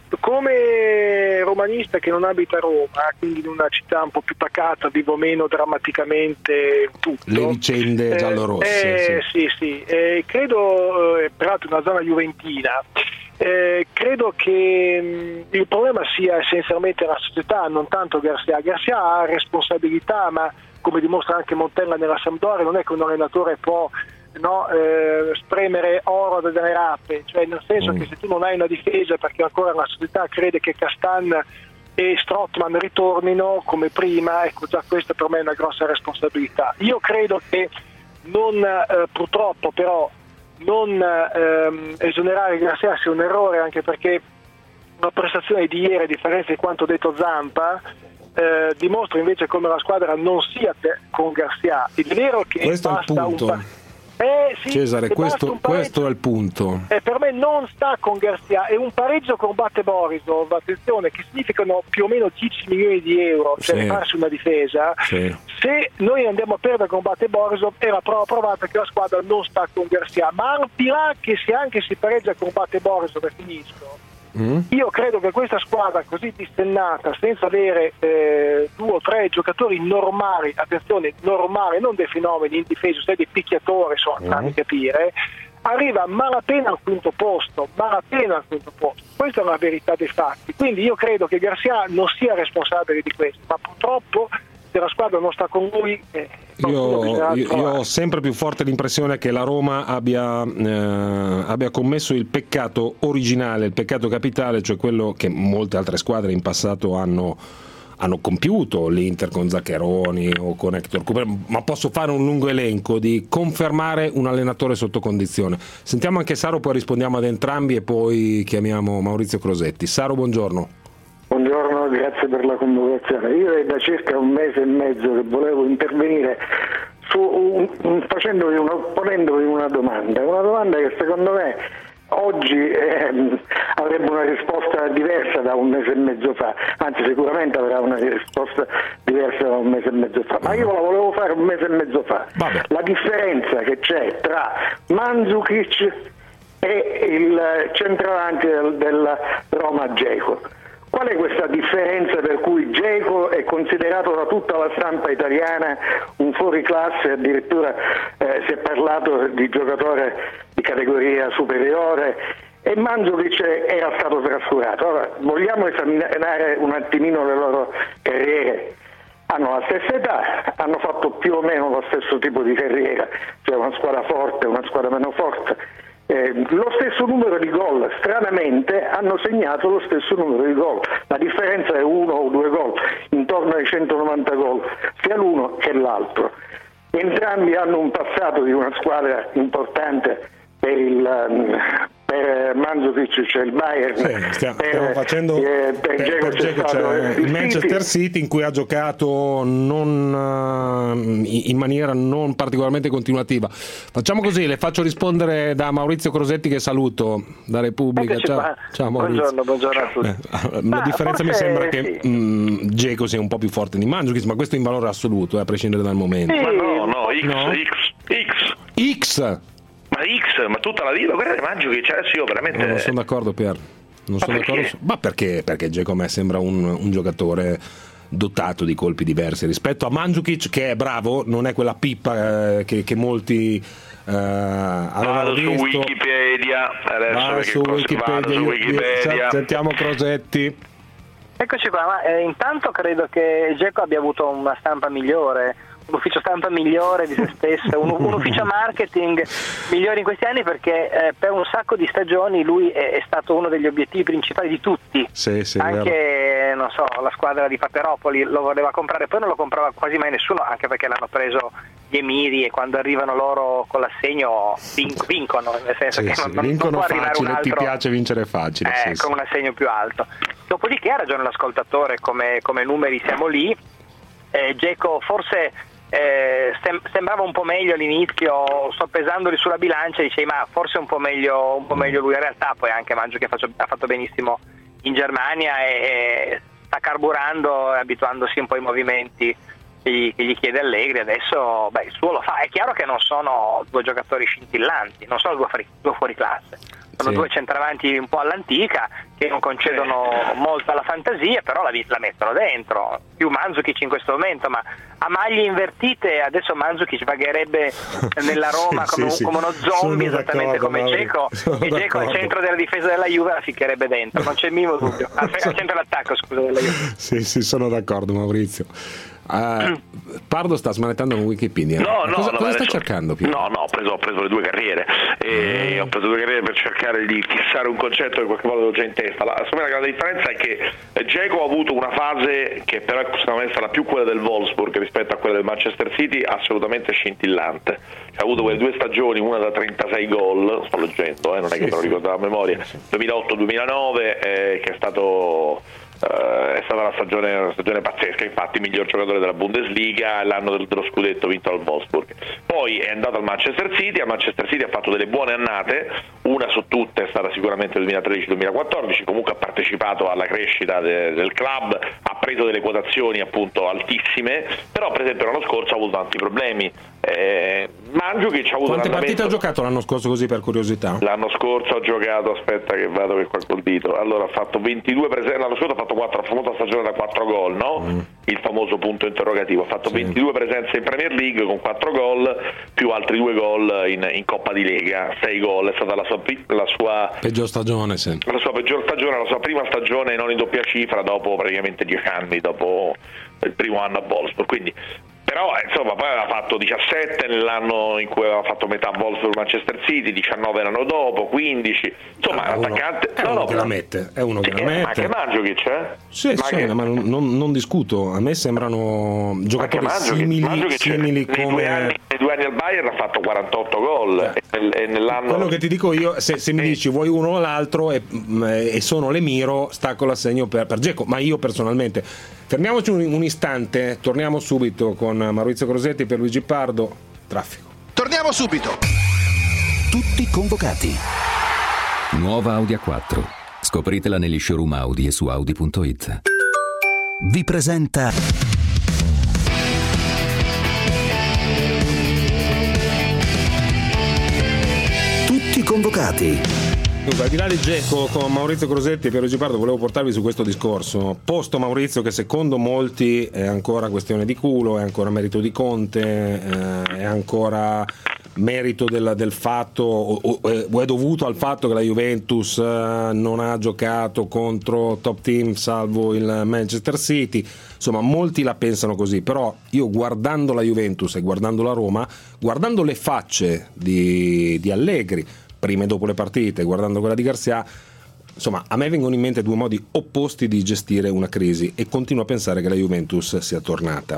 come romanista che non abita a Roma, quindi in una città un po' più pacata, vivo meno drammaticamente tutto. Le vicende Eh, giallorosse. eh, sì, sì. Eh, credo, eh, peraltro in una zona juventina, eh, credo che mh, il problema sia essenzialmente la società, non tanto Garcia. Garcia ha responsabilità, ma come dimostra anche Montella nella Sampdoria, non è che un allenatore può no, eh, spremere oro dalle rape, cioè nel senso Mm. che se tu non hai una difesa perché ancora la società crede che Castan e Strootman ritornino come prima, ecco, già questa per me è una grossa responsabilità. Io credo che non eh, purtroppo però non ehm, esonerare Garcia sia un errore, anche perché la prestazione di ieri, a differenza di quanto detto Zampa, eh, dimostra invece come la squadra non sia per, con Garcia. È vero che Questo è il basta punto. un pa- eh, sì, Cesare, che basta questo, un pareggio- questo è il punto. eh, per me non sta con Garcia, è un pareggio con Bate Borisov, attenzione, che significano più o meno dieci milioni di euro, cioè Sì. farsi una difesa. Sì. Se noi andiamo a perdere con Bate Borisov è la prova provata che la squadra non sta con Garcia, ma al di là che se anche si pareggia con Bate Borisov e finisco, Mm? io credo che questa squadra così distennata, senza avere eh, due o tre giocatori normali, attenzione, normali, non dei fenomeni in difesa, sai, dei picchiatori, sono Mm. a capire, arriva malapena al quinto posto, malapena al quinto posto. Questa è la verità dei fatti. Quindi io credo che Garcia non sia responsabile di questo, ma purtroppo se la squadra non sta con lui... Eh, qualcuno bisognerà Io, io, io trovare. ho sempre più forte l'impressione che la Roma abbia, eh, abbia commesso il peccato originale, il peccato capitale, cioè quello che molte altre squadre in passato hanno, hanno compiuto, l'Inter con Zaccheroni o con Hector Cooper, ma posso fare un lungo elenco di confermare un allenatore sotto condizione. Sentiamo anche Saro, poi rispondiamo ad entrambi e poi chiamiamo Maurizio Crosetti. Saro, buongiorno. Buongiorno, grazie per la convocazione. Io è da circa un mese e mezzo che volevo intervenire su un, un, facendovi una, ponendovi una domanda, una domanda che secondo me oggi eh, avrebbe una risposta diversa da un mese e mezzo fa, anzi sicuramente avrà una risposta diversa da un mese e mezzo fa, ma io la volevo fare un mese e mezzo fa. Vabbè. La differenza che c'è tra Mandzukic e il centravanti del, della Roma Dzeko. Qual è questa differenza per cui Dzeko è considerato da tutta la stampa italiana un fuoriclasse, addirittura eh, si è parlato di giocatore di categoria superiore, e Mandzukic era stato trascurato. Ora vogliamo esaminare un attimino le loro carriere. Hanno la stessa età, hanno fatto più o meno lo stesso tipo di carriera, cioè una squadra forte, una squadra meno forte, eh, lo stesso numero di gol, stranamente hanno segnato lo stesso numero di gol, la differenza è uno o due gol, intorno ai centonovanta gol, sia l'uno che l'altro. Entrambi hanno un passato di una squadra importante per il per Mandzukic c'è il Bayern, sì, stiamo, per, stiamo facendo eh, per, per Dzeko c'è, c'è il Manchester City. City in cui ha giocato non, in maniera non particolarmente continuativa. Facciamo così, le faccio rispondere da Maurizio Crosetti, che saluto, da Repubblica. Ciao, ciao Maurizio. Buongiorno, buongiorno a tutti. Eh, la differenza mi sembra che sì. Dzeko sia un po' più forte di Mandzukic, ma questo in valore assoluto, eh, a prescindere dal momento. Sì. Ma no, no, X, no? X, X. X. Ma X, ma tutta la vita, guarda Mandzukic, adesso io veramente... Non sono d'accordo, Pier. Non ma sono perché? d'accordo. Ma perché? Perché Dzeko a me sembra un, un giocatore dotato di colpi diversi rispetto a Mandzukic, che è bravo, non è quella pippa eh, che, che molti eh, avevano Vado visto. su Wikipedia, adesso Vado perché su Wikipedia, vado su io- Wikipedia. io- sentiamo Crosetti. Eccoci qua, ma eh, intanto credo che Dzeko abbia avuto una stampa migliore, un ufficio stampa migliore di se stesso, un, un ufficio marketing migliore in questi anni, perché eh, per un sacco di stagioni lui è, è stato uno degli obiettivi principali di tutti. Sì, sì, anche non so, la squadra di Paperopoli lo voleva comprare, poi non lo comprava quasi mai nessuno, anche perché l'hanno preso gli emiri e quando arrivano loro con l'assegno vin- vincono, nel senso Sì, che sì, non, non vincono può arrivare facile, un altro, ti piace vincere facile. eh, sì, con sì. un assegno più alto. Dopodiché ha ragione l'ascoltatore, come, come numeri siamo lì. eh, Dzeko forse eh, sem- sembrava un po' meglio all'inizio, soppesandoli sulla bilancia dicevi ma forse un po' meglio, un po' meglio lui, in realtà poi anche Mangio che faccio, ha fatto benissimo in Germania e, e sta carburando e abituandosi un po' ai movimenti che gli, che gli chiede Allegri. Adesso beh, il suo lo fa. È chiaro che non sono due giocatori scintillanti, non sono due fuori, due fuori classe, sono Sì. due centravanti un po' all'antica che non concedono molto alla fantasia, però la, la mettono dentro, più Mandzukic in questo momento, ma a maglie invertite adesso Mandzukic vagherebbe nella Roma Sì, come, sì, come uno sì. zombie, Sono esattamente d'accordo, come Mauri. Dzeko, Sono e Dzeko al d'accordo. centro della difesa della Juve la ficcherebbe dentro, non c'è il minimo dubbio, al, al centro dell'attacco scusa della Juve. Sì, sì, sono d'accordo, Maurizio. Uh, Pardo sta smanettando con Wikipedia. No, no, cosa no, cosa stai adesso- cercando, Piero? No, no, ho preso, ho preso le due carriere e Mm. ho preso due carriere per cercare di fissare un concetto che qualche volta ho già in testa. La, secondo me la grande differenza è che Dzeko ha avuto una fase che però secondo me sarà più quella del Wolfsburg rispetto a quella del Manchester City, assolutamente scintillante. Ha avuto quelle due stagioni, una da trentasei gol, sto leggendo, eh, non è che Sì, me lo sì. ricordo a memoria, duemilaotto duemilanove, eh, che è stato Uh, è stata una stagione, una stagione pazzesca, infatti miglior giocatore della Bundesliga, l'anno del- dello scudetto vinto dal Wolfsburg. Poi è andato al Manchester City, al Manchester City ha fatto delle buone annate, una su tutte è stata sicuramente il duemilatredici duemilaquattordici, comunque ha partecipato alla crescita de- del club, ha preso delle quotazioni appunto altissime, però per esempio l'anno scorso ha avuto tanti problemi. Eh, Mandzukic ha avuto Quante un partite andamento... ha giocato l'anno scorso, così per curiosità? L'anno scorso ho giocato, aspetta che vado che qua col dito, allora ha fatto ventidue presenze, l'anno scorso ha fatto quattro, la famosa stagione da quattro gol, no? Mm. Il famoso punto interrogativo, ha fatto Sì. ventidue presenze in Premier League con quattro gol, più altri due gol in, in Coppa di Lega, sei gol, è stata la sua, pri- la sua Peggior stagione, sì. la sua peggior stagione, la sua prima stagione non in doppia cifra dopo praticamente dieci anni, dopo il primo anno a Wolfsburg, quindi però eh, insomma poi aveva fatto diciassette nell'anno in cui aveva fatto metà Wolfsburg Manchester City, diciannove l'anno dopo, quindici, insomma Ah, un uno- attaccante è no, uno no, che la mette, è uno sì, che la eh, ma anche mette. Mandzukic, eh? Sì, ma sì, che- ma non, non- non discuto, a me sembrano giocatori anche Mandzukic- simili, Mandzukic simili nei, come... due anni, nei due anni al Bayern ha fatto quarantotto gol e, nel- e nell'anno Quello che ti dico io, se, se mi dici vuoi uno o l'altro e, e sono l'Emiro, stacco l'assegno per, per Dzeko, ma io personalmente. Fermiamoci un, un istante, torniamo subito con Maurizio Crosetti per Luigi Pardo. Traffico. Torniamo subito. Tutti convocati. Nuova Audi A quattro. Scopritela negli showroom Audi e su Audi punto it. Vi presenta Tutti convocati. Dunque, al di là di Dzeko, con Maurizio Crosetti e Piero Gipardo volevo portarvi su questo discorso. Posto Maurizio che secondo molti è ancora questione di culo, è ancora merito di Conte, eh, è ancora merito del, del fatto o, o, o è dovuto al fatto che la Juventus eh, non ha giocato contro top team salvo il Manchester City. Insomma, molti la pensano così, però io guardando la Juventus e guardando la Roma, guardando le facce di, di Allegri prima e dopo le partite, guardando quella di Garcia, insomma, a me vengono in mente due modi opposti di gestire una crisi e continuo a pensare che la Juventus sia tornata.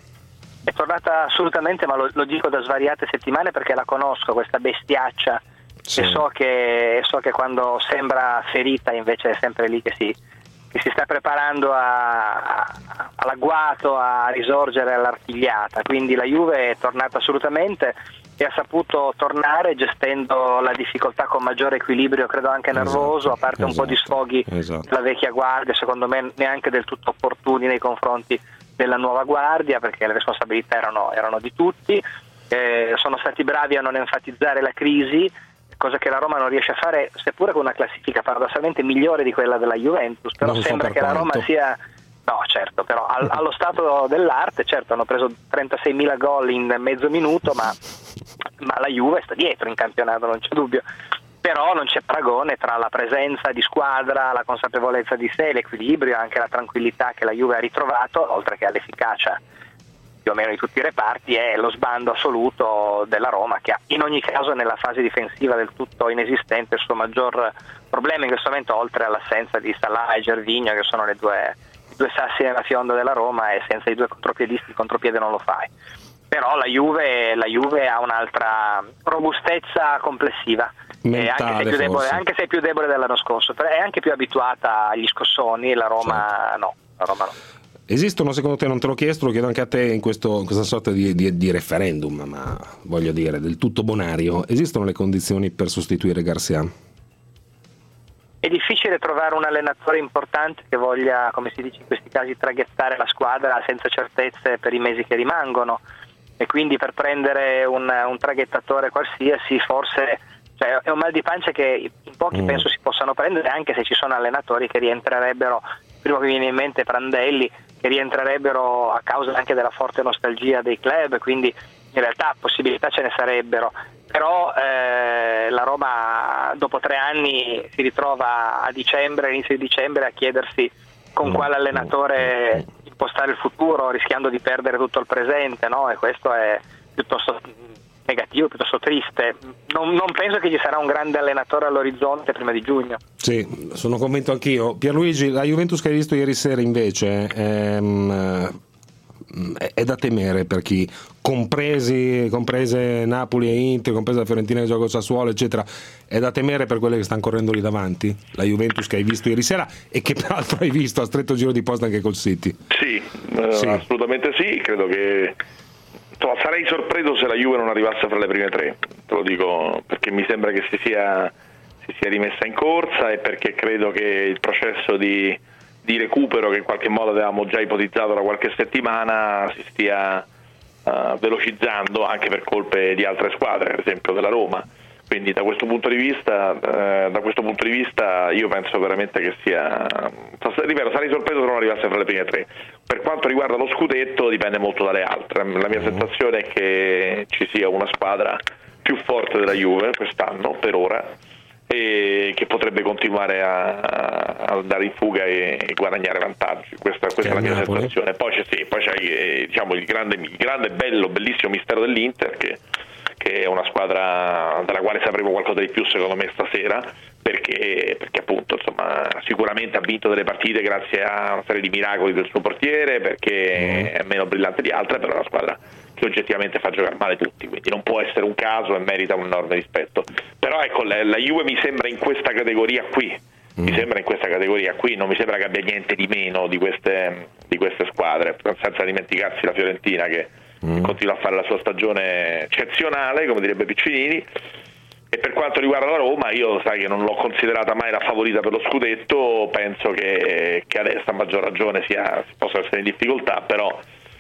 È tornata assolutamente, ma lo, lo dico da svariate settimane perché la conosco, questa bestiaccia, sì. e, so che, so che quando sembra ferita invece è sempre lì che si, che si sta preparando a, a, all'agguato, a risorgere all'artigliata. Quindi la Juve è tornata assolutamente e ha saputo tornare gestendo la difficoltà con maggiore equilibrio, credo anche nervoso, esatto, a parte un esatto, po' di sfoghi esatto. della vecchia guardia, secondo me neanche del tutto opportuni nei confronti della nuova guardia, perché le responsabilità erano, erano di tutti. Eh, sono stati bravi a non enfatizzare la crisi, cosa che la Roma non riesce a fare, seppure con una classifica paradossalmente migliore di quella della Juventus, però non sembra so che quanto. La Roma sia... No, certo, però al, allo stato dell'arte, certo, hanno preso trentaseimila gol in mezzo minuto, ma, ma la Juve sta dietro in campionato, non c'è dubbio. Però non c'è paragone tra la presenza di squadra, la consapevolezza di sé, l'equilibrio, anche la tranquillità che la Juve ha ritrovato, oltre che all'efficacia più o meno di tutti i reparti, è lo sbando assoluto della Roma, che ha in ogni caso nella fase difensiva del tutto inesistente il suo maggior problema in questo momento, oltre all'assenza di Salah e Gervinho, che sono le due... due sassi nella fionda della Roma, e senza i due contropiedisti il contropiede non lo fai. Però la Juve, la Juve ha un'altra robustezza complessiva, mentale, anche, se più debole, anche se è più debole dell'anno scorso, è anche più abituata agli scossoni, la Roma certo. no, la Roma no. Esistono, secondo te, non te l'ho chiesto, lo chiedo anche a te in, questo, in questa sorta di, di, di referendum, ma voglio dire del tutto bonario, esistono le condizioni per sostituire Garcia? È difficile trovare un allenatore importante che voglia, come si dice in questi casi, traghettare la squadra senza certezze per i mesi che rimangono, e quindi per prendere un, un traghettatore qualsiasi forse, cioè, è un mal di pancia che in pochi mm. penso si possano prendere, anche se ci sono allenatori che rientrerebbero, il primo che viene in mente è Prandelli, che rientrerebbero a causa anche della forte nostalgia dei club, quindi in realtà possibilità ce ne sarebbero. Però eh, la Roma dopo tre anni si ritrova a dicembre, all'inizio di dicembre, a chiedersi con quale allenatore impostare il futuro, rischiando di perdere tutto il presente, no? E questo è piuttosto negativo, piuttosto triste. Non, non penso che ci sarà un grande allenatore all'orizzonte prima di giugno. Sì, sono convinto anch'io. Pierluigi, la Juventus che hai visto ieri sera invece ehm, è da temere per chi, compresi comprese Napoli e Inter, compresa la Fiorentina che gioca con Sassuolo eccetera, è da temere per quelle che stanno correndo lì davanti, la Juventus che hai visto ieri sera e che peraltro hai visto a stretto giro di posta anche col City? Sì, eh, sì. assolutamente sì, credo che insomma, sarei sorpreso se la Juve non arrivasse fra le prime tre, te lo dico perché mi sembra che si sia, si sia rimessa in corsa, e perché credo che il processo di di recupero che in qualche modo avevamo già ipotizzato da qualche settimana si stia uh, velocizzando anche per colpe di altre squadre, ad esempio della Roma. Quindi da questo punto di vista uh, da questo punto di vista io penso veramente che sia, ripeto, sarei sorpreso se non arrivasse fra le prime tre. Per quanto riguarda lo scudetto dipende molto dalle altre, la mia sensazione è che ci sia una squadra più forte della Juve quest'anno per ora, e che potrebbe continuare a, a andare in fuga e, e guadagnare vantaggi. Questa, questa è la mia Napoli. sensazione. Poi c'è, sì, poi c'è eh, diciamo, il grande, il grande bello, bellissimo mistero dell'Inter, che, che è una squadra dalla quale sapremo qualcosa di più secondo me stasera, perché, perché appunto insomma sicuramente ha vinto delle partite grazie a una serie di miracoli del suo portiere, perché mm. è meno brillante di altre, però è una squadra che oggettivamente fa giocare male tutti, quindi non può essere un caso e merita un enorme rispetto. Però ecco, la, la Juve mi sembra in questa categoria qui, mm. mi sembra in questa categoria qui, non mi sembra che abbia niente di meno di queste, di queste squadre, senza dimenticarsi la Fiorentina che mm. continua a fare la sua stagione eccezionale, come direbbe Piccinini. E per quanto riguarda la Roma, io sai che non l'ho considerata mai la favorita per lo scudetto, penso che, che adesso a maggior ragione sia, possa essere in difficoltà, però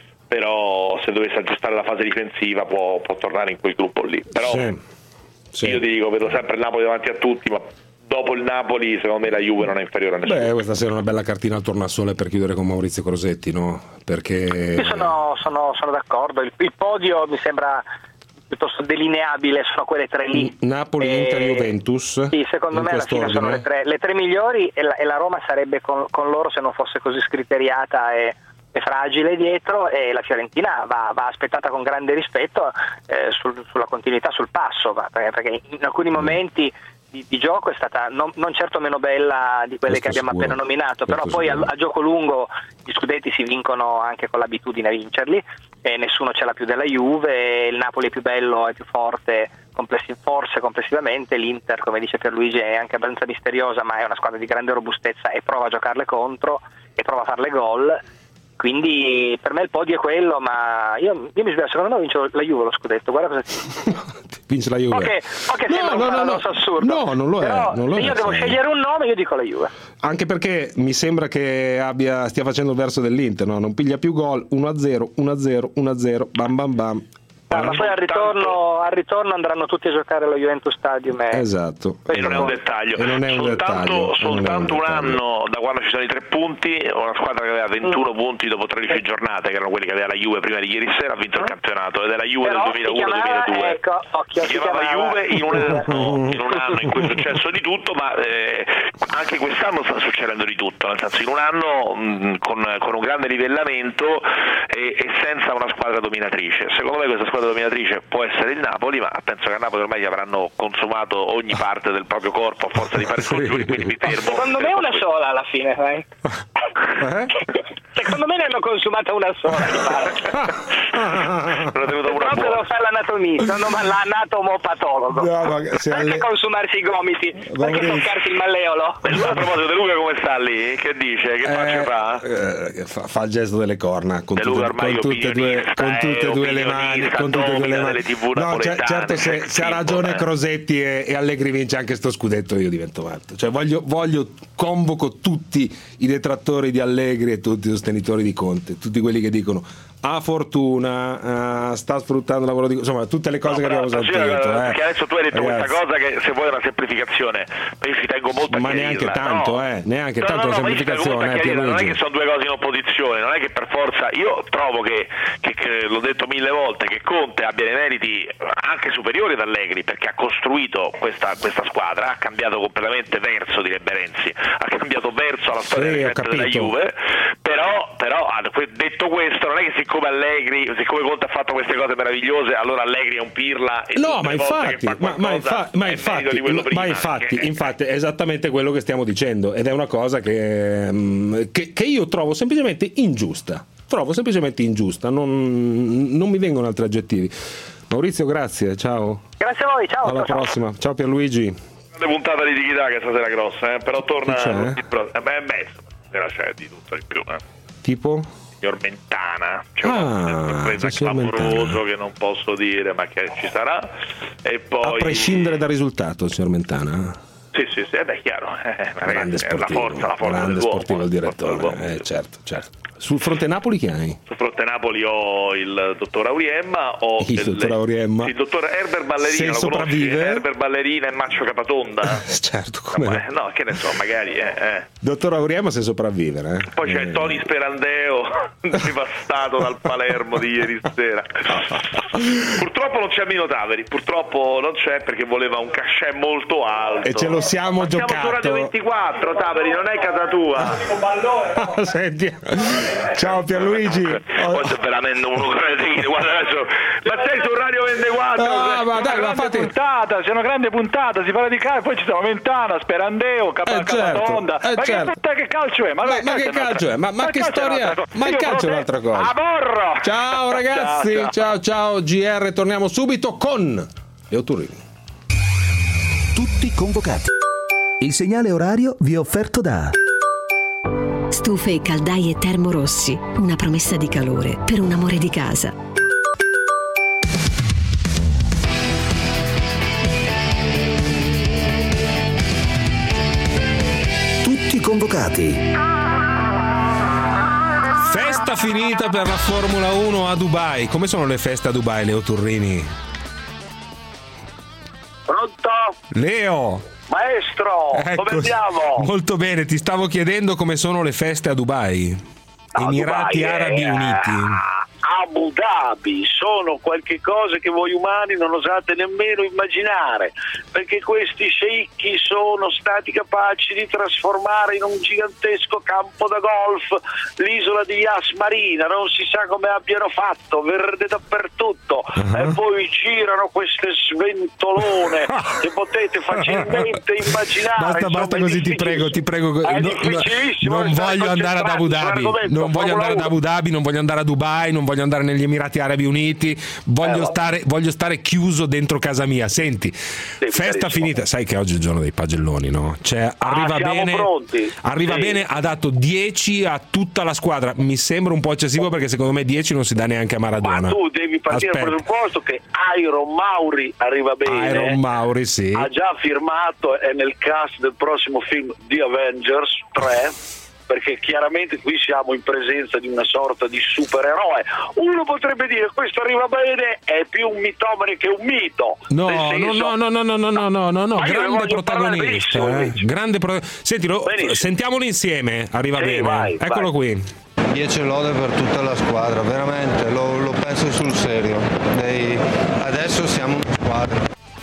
però se dovesse aggiustare la fase difensiva può, può tornare in quel gruppo lì. Però sì, sì. io ti dico, vedo sempre il Napoli davanti a tutti, ma dopo il Napoli secondo me la Juve non è inferiore a nessuno. Beh, questa sera è una bella cartina al tornasole per chiudere con Maurizio Crosetti, no? Perché io sono, sono, sono d'accordo, il, il podio mi sembra piuttosto delineabile sono quelle tre lì. Napoli, e, Inter, Juventus. Sì, secondo me alla fine sono le tre, le tre migliori e la, e la Roma sarebbe con, con loro se non fosse così scriteriata e, e fragile dietro, e la Fiorentina va, va aspettata con grande rispetto eh, sul, sulla continuità, sul passo, perché, perché in alcuni momenti di, di gioco è stata non, non certo meno bella di quelle Questo che abbiamo sicuro. appena nominato, Questo però poi a, sicuro. a gioco lungo gli scudetti si vincono anche con l'abitudine a vincerli, e nessuno ce l'ha più della Juve, il Napoli è più bello, è più forte, complessi, forse complessivamente, l'Inter, come dice Pierluigi, è anche abbastanza misteriosa, ma è una squadra di grande robustezza e prova a giocarle contro e prova a farle gol. Quindi per me il podio è quello, ma io, io mi sbaglio, secondo me vince la Juve lo scudetto, guarda cosa Vince la Juve. Ok, okay, No, sembra un no, no, paradosso no. assurdo. No, non lo è, Però non lo se è, io devo sì. scegliere un nome, io dico la Juve. Anche perché mi sembra che abbia, stia facendo il verso dell'Inter, no? Non piglia più gol, uno a zero, uno a zero, uno a zero, bam bam bam. Ah, ma poi al ritorno, al ritorno andranno tutti a giocare allo Juventus Stadium. E... Esatto. E non è un dettaglio, E non è un soltanto, dettaglio, soltanto non un, è un dettaglio. anno da quando ci sono i tre punti, una squadra che aveva ventuno Mm. punti dopo tredici giornate, che erano quelli che aveva la Juve prima di ieri sera, ha vinto il campionato, ed è la Juve Però del si duemilauno chiamava, duemiladue. ecco, occhio, si si chiamava chiamava- Juve in un anno, in un anno in cui è successo di tutto, ma eh, anche quest'anno sta succedendo di tutto, nel senso in un anno mh, con, con un grande livellamento e, e senza una squadra dominatrice. Secondo me questa squadra dominatrice può essere il Napoli, ma penso che a Napoli ormai gli avranno consumato ogni parte del proprio corpo a forza di fare congiuri, quindi mi fermo. Secondo me una sola alla fine, dai. Eh? Secondo me ne hanno consumata una sola. Sono tenuto una Proprio buona. lo fa l'anatomista, non l'anatomopatologo. No, ma se Perché alle- consumarsi i gomiti? Perché Maurizio. toccarsi il malleolo? A proposito, De Luca come sta lì? Che dice? Che faccia fa? Eh, fa, fa il gesto delle corna con De tutte, Luca ormai con tutte e due, opinionista, con tutte e eh, due le mani, opinionista, con tutte e due le domina mani. delle tivù No, cer- napoletane, certo, se, se ha tipo, ragione eh. Crosetti e, e Allegri vince anche sto scudetto, io divento matto. Cioè voglio, voglio convoco tutti i detrattori di Allegri e tutti i sostenitori di Conte, tutti quelli che dicono ha fortuna, eh, sta sfruttando il lavoro di, insomma tutte le cose No, che abbiamo però, sentito. attenzione, eh. perché adesso tu hai detto Ragazzi. questa cosa che se vuoi è una semplificazione, io ci tengo molto a Ma chiarirla. neanche tanto, no. eh, neanche No, tanto no, la no, ma io ci tengo molto semplificazione, a eh, chiarirla, non è Pierluigi. che sono due cose in opposizione, non è che per forza, io trovo che, che, che l'ho detto mille volte, che Conte abbia dei meriti anche superiori ad Allegri, perché ha costruito questa, questa squadra, ha cambiato completamente verso, direbbe Renzi, ha cambiato verso alla storia Sì, ho recente della capito. Juve, però, però detto questo non è che siccome Allegri, siccome Conte ha fatto queste cose meravigliose, allora Allegri è un pirla e No, tutte ma le volte che infatti, fa ma, ma, qualcosa infa- ma è merito infatti, di quello ma prima, infatti, che- infatti è esattamente quello che stiamo dicendo ed è una cosa che, mm, che, che io trovo semplicemente ingiusta. Trovo semplicemente ingiusta, non, non mi vengono altri aggettivi. Maurizio, grazie, ciao. Grazie a voi, ciao. Alla ciao. prossima. Ciao Pierluigi. grande puntata di Dichità che stasera grossa, eh? Però torna Chi c'è? il pro- eh, beh, beh, stasera c'è di tutto di più, eh. Tipo? Signor Mentana, c'è Ah, una sorpresa c'è signor clamoroso Mentana. che non posso dire, ma che ci sarà. E A poi prescindere dal risultato, signor Mentana. sì, sì, sì, eh beh, chiaro, eh, Grande ragazzi, è sportivo, la forza, la forza grande dell'uomo, sportivo il la forza direttore. dell'uomo. Eh, certo, certo. Sul fronte Napoli chi hai? Sul fronte Napoli ho il dottor Auriemma, ho Il dottor Auriemma. il dottor Herbert Ballerina, Se lo sopravvive. conosci? Herbert Ballerina e Maccio Capatonda. Certo, come Eh, no, che ne so, magari eh, eh. Dottor Auriemma se sopravvivere. Eh. Poi c'è Tony Sperandeo, devastato dal Palermo di ieri sera. Purtroppo non c'è Mino Taveri, purtroppo non c'è perché voleva un cachet molto alto. E ce lo siamo Ma siamo su giocato. Radio ventiquattro, Taveri, non è casa tua. Senti. Ciao Pierluigi. Poi c'è veramente uno che guarda adesso. Ma sei su Radio ventiquattro? Ah, ma C'è dai, una ma grande fate. puntata, c'è una grande puntata, si parla di calcio, poi ci sono Mentana, Sperandeo, Cap- Eh, certo, Capatonda. eh, ma, certo. che, puttana, che calcio è? Ma, Ma, il ma che è un'altra- calcio è? Ma, ma il che calcio è storia un'altra è? cosa. Ma il Io calcio è prote- un'altra cosa. A borro! Ciao ragazzi, Ciao, ciao ciao G R, torniamo subito con Leo Turrini. Tutti convocati. Il segnale orario vi è offerto da Stufe e caldaie Termorossi, una promessa di calore per un amore di casa. Tutti convocati. Festa finita per la Formula uno a Dubai. Come sono le feste a Dubai, Leo Turrini? Pronto? Leo! Maestro, come Ecco, andiamo? molto bene, ti stavo chiedendo come sono le feste a Dubai. No, Emirati Dubai è- Arabi Uniti. Abu Dhabi sono qualche cosa che voi umani non osate nemmeno immaginare, perché questi sceicchi sono stati capaci di trasformare in un gigantesco campo da golf l'isola di Yas Marina, non si sa come abbiano fatto, verde dappertutto, uh-huh. e poi girano queste sventolone che potete facilmente immaginare. Basta, insomma, basta così, ti prego, ti prego. No, no, non voglio andare ad Abu Dhabi, non voglio andare ad Abu Dhabi, non voglio andare a Dubai, non voglio andare negli Emirati Arabi Uniti, voglio, eh, stare, voglio stare chiuso dentro casa mia. Senti, sì, festa finita, sai che oggi è il giorno dei pagelloni, no? Cioè, arriva ah, bene, pronti. arriva sì. bene, ha dato dieci a tutta la squadra. Mi sembra un po' eccessivo perché secondo me dieci non si dà neanche a Maradona. Ma tu devi partire dal presupposto che Iron Mauri arriva bene. Iron Mauri, sì. Ha già firmato, è nel cast del prossimo film The Avengers tre. Perché chiaramente qui siamo in presenza di una sorta di supereroe. Uno potrebbe dire questo arriva bene, è più un mitomane che un mito. No, senso... no, no, no, no, no, no, no, no, no, grande protagonista. Eh. Grande pro... Sentilo, sentiamolo insieme, arriva sì, bene. Vai, Eccolo vai. qui. dieci lode per tutta la squadra, veramente, lo, lo penso sul serio. Dei... Adesso siamo una squadra.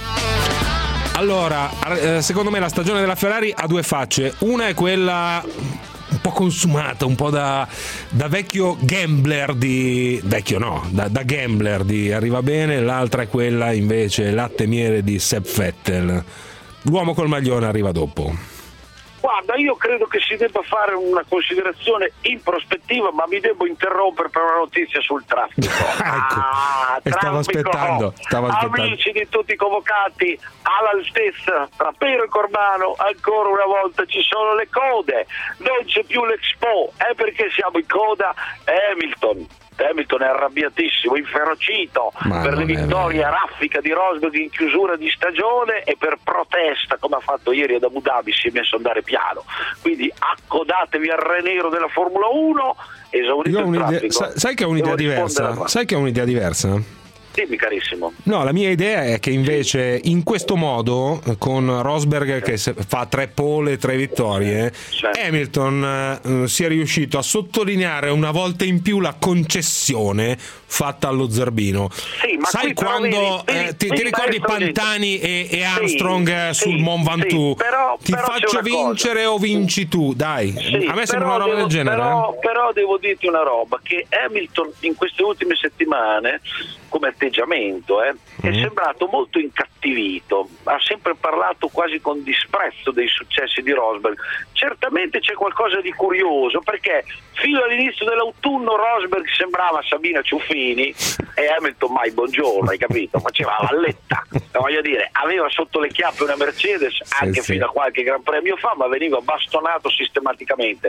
Allora, secondo me la stagione della Ferrari ha due facce. Una è quella un po' consumata, un po' da, da vecchio gambler di... vecchio no, da, da gambler di arriva bene. L'altra è quella invece latte e miele di Sepp Vettel. L'uomo col maglione arriva dopo. Guarda, io credo che si debba fare una considerazione in prospettiva, ma mi devo interrompere per una notizia sul traffico. ecco, ah, stavo aspettando, stavo aspettando. Amici di tutti i convocati, all'altezza tra Pero e Corbano, ancora una volta ci sono le code, non c'è più l'Expo, è perché siamo in coda. Hamilton. Hamilton è arrabbiatissimo, inferocito Ma per le vittorie a raffica di Rosberg in chiusura di stagione, e per protesta, come ha fatto ieri ad Abu Dhabi, si è messo ad andare piano. Quindi accodatevi al re nero della Formula uno, esaurito il traffico. Sa- sai che ho un'idea diversa? Sai che ho un'idea diversa? Dimmi carissimo. No, la mia idea è che invece in questo modo, con Rosberg che fa tre pole, tre vittorie, certo. Hamilton eh, sia riuscito a sottolineare una volta in più la concessione fatta allo zerbino. Sì, ma sai quando vedi, eh, ti, ti ricordi Pantani e, e Armstrong sì, sul sì, Mont Ventoux? Sì, però, ti però faccio vincere cosa. o vinci tu, dai. Sì, a me sembra una roba devo, del genere. Però, eh? però devo dirti una roba, che Hamilton in queste ultime settimane, come atteggiamento, eh, mm. è sembrato molto incattivito, ha sempre parlato quasi con disprezzo dei successi di Rosberg. Certamente c'è qualcosa di curioso, perché fino all'inizio dell'autunno Rosberg sembrava Sabina Ciuffini e Hamilton mai buongiorno, hai capito? Faceva la valletta, voglio dire, aveva sotto le chiappe una Mercedes anche sì, fino sì. a qualche Gran Premio fa, ma veniva bastonato sistematicamente.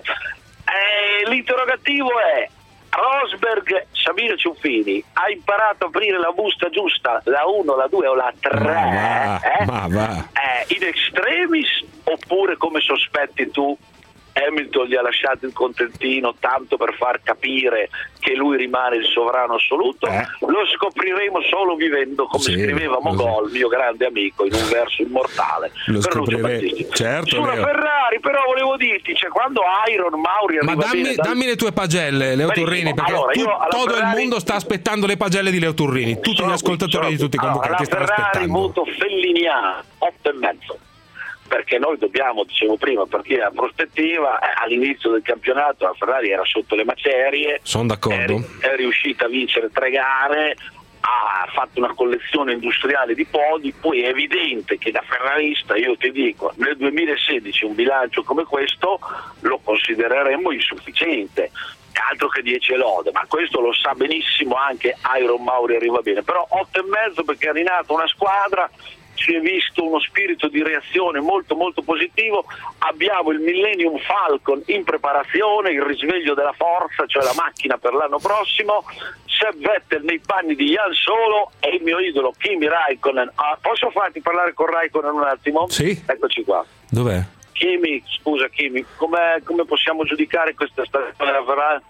Eh, l'interrogativo è: Rosberg, Sabino Ciuffini, ha imparato a aprire la busta giusta, la uno, la due o la tre, ma va, eh? ma va. Eh, in extremis, oppure come sospetti tu Hamilton gli ha lasciato il contentino tanto per far capire che lui rimane il sovrano assoluto? Eh. Lo scopriremo solo vivendo, come sì, scriveva Mogol, mio grande amico, in un verso immortale. Lo scopriremo, certo. Sulla Leo. Ferrari, però volevo dirti, cioè, quando Iron Mauri arriva Ma dammi, bene, dammi le tue pagelle, Leo Benissimo. Turrini, perché allora, tu, tutto Ferrari... il mondo sta aspettando le pagelle di Leo Turrini, tutti sono gli ascoltatori qui, di tutti i convocati allora, stanno Ferrari aspettando. Voto felliniano, otto e mezzo. Perché noi dobbiamo, dicevo prima, partire dalla prospettiva. All'inizio del campionato la Ferrari era sotto le macerie, sono d'accordo, è, è riuscita a vincere tre gare, ha fatto una collezione industriale di podi. Poi è evidente che da ferrarista, io ti dico, nel duemilasedici un bilancio come questo lo considereremmo insufficiente, altro che dieci lode, ma questo lo sa benissimo anche Iron Mauri, arriva bene. Però otto e mezzo perché è rinata una squadra, si è visto uno spirito di reazione molto molto positivo. Abbiamo il Millennium Falcon in preparazione, il risveglio della forza, cioè la macchina per l'anno prossimo. Sepp Vettel nei panni di Jan Solo e il mio idolo Kimi Raikkonen. Ah, posso farti parlare con Raikkonen un attimo? Sì. Eccoci qua. Dov'è? Kimi, scusa Kimi, come, come possiamo giudicare questa stagione della Ferrari?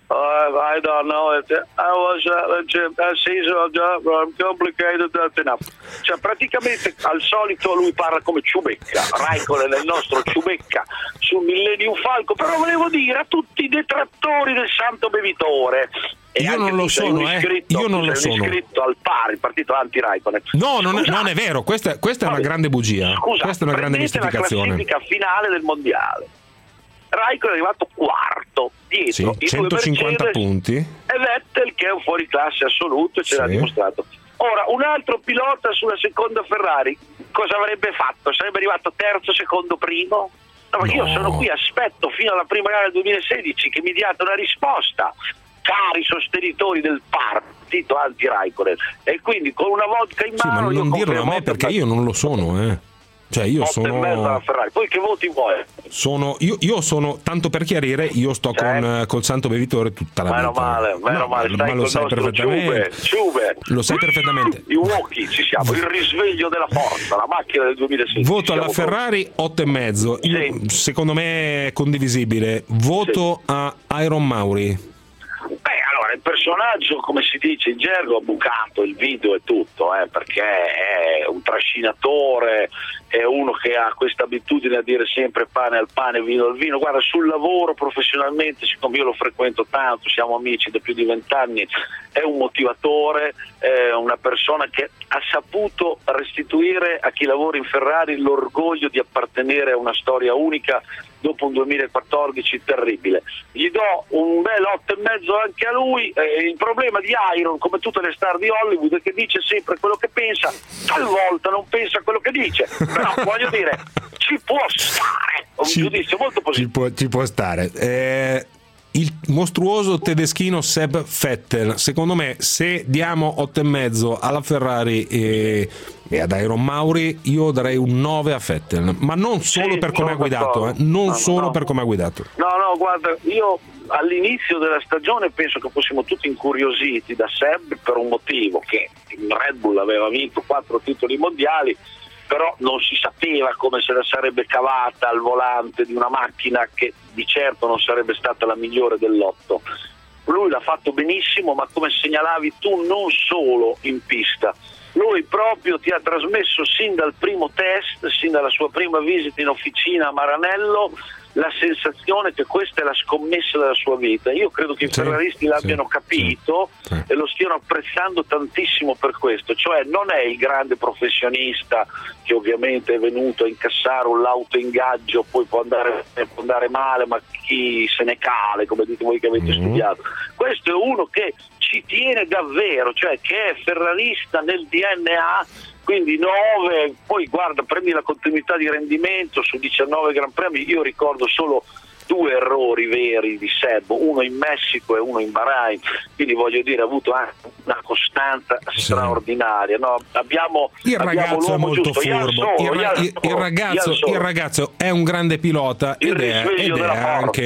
Uh, I don't know it. I was uh, a season job complicated enough. Cioè praticamente al solito lui parla come Ciubecca, Raikkonen è il nostro Ciubecca sul Millennium Falcon, però volevo dire a tutti i detrattori del santo bevitore. E io non lo sono, eh. Io non lo sono. iscritto al pari, il partito anti-Raikkonen. No, non è, non è vero, questa, questa è una grande bugia. Scusa, questa è una grande mistificazione. La classifica finale del mondiale. Raikkonen è arrivato quarto dietro sì, i centocinquanta due punti e Vettel che è un fuoriclasse assoluto e ce sì. l'ha dimostrato. Ora un altro pilota sulla seconda Ferrari cosa avrebbe fatto? Sarebbe arrivato terzo, secondo, primo? No, perché no. Io sono qui, aspetto fino alla prima gara del duemilasedici che mi diate una risposta, cari sostenitori del partito anti-Raikkonen, e quindi con una vodka in mano. Sì, ma non dirlo a me perché io non lo sono, eh. Cioè io sono alla Ferrari. Poi che voti vuoi? Sono io, io sono, tanto per chiarire, io sto cioè, con col santo bevitore tutta la meno vita. Male, meno no, male, ma lo sai perfettamente. Ciube, Ciube. Lo sai perfettamente. I walkie ci siamo, il risveglio della forza, la macchina del duemilasedici. Voto alla Ferrari otto e mezzo. Sì. Secondo me è condivisibile. Voto sì. a Iron Mauri. Beh, allora il personaggio, come si dice in gergo, ha bucato il video e tutto, eh, perché è un trascinatore, è uno che ha questa abitudine a dire sempre pane al pane, vino al vino. Guarda, sul lavoro, professionalmente, siccome io lo frequento tanto, siamo amici da più di vent'anni, è un motivatore, è una persona che ha saputo restituire a chi lavora in Ferrari l'orgoglio di appartenere a una storia unica dopo un duemilaquattordici terribile. Gli do un bel otto e mezzo anche a lui. Eh, il problema di Iron, come tutte le star di Hollywood, è che dice sempre quello che pensa, talvolta non pensa quello che dice, però voglio dire, ci può stare un ci, giudizio molto positivo. Ci può, ci può stare. Eh... Il mostruoso tedeschino Seb Vettel, secondo me, se diamo otto e mezzo alla Ferrari e, e ad Iron Mauri, io darei un nove a Vettel, ma non solo sì, per come ha guidato, eh, non no, solo no. per come ha guidato. No, no, guarda, io all'inizio della stagione penso che fossimo tutti incuriositi da Seb per un motivo, che il Red Bull aveva vinto quattro titoli mondiali, però non si sapeva come se la sarebbe cavata al volante di una macchina che di certo non sarebbe stata la migliore del lotto. Lui l'ha fatto benissimo, ma come segnalavi tu, non solo in pista. Lui proprio ti ha trasmesso sin dal primo test, sin dalla sua prima visita in officina a Maranello, la sensazione che questa è la scommessa della sua vita. Io credo che i sì, ferraristi l'abbiano sì, capito sì. e lo stiano apprezzando tantissimo per questo, cioè non è il grande professionista che ovviamente è venuto a incassare un lauto ingaggio, poi può andare, può andare male, ma chi se ne cale, come dite voi che avete mm-hmm. studiato. Questo è uno che ci tiene davvero, cioè che è ferrarista nel D N A, quindi nove, poi guarda, prendi la continuità di rendimento su diciannove Gran Premi, io ricordo solo due errori veri di Seb, uno in Messico e uno in Bahrain, quindi voglio dire ha avuto anche una costanza sì. straordinaria, no? abbiamo il abbiamo ragazzo è molto giusto. furbo Solo, il, ra- il, il, ragazzo, il ragazzo è un grande pilota ed è, ed, è anche,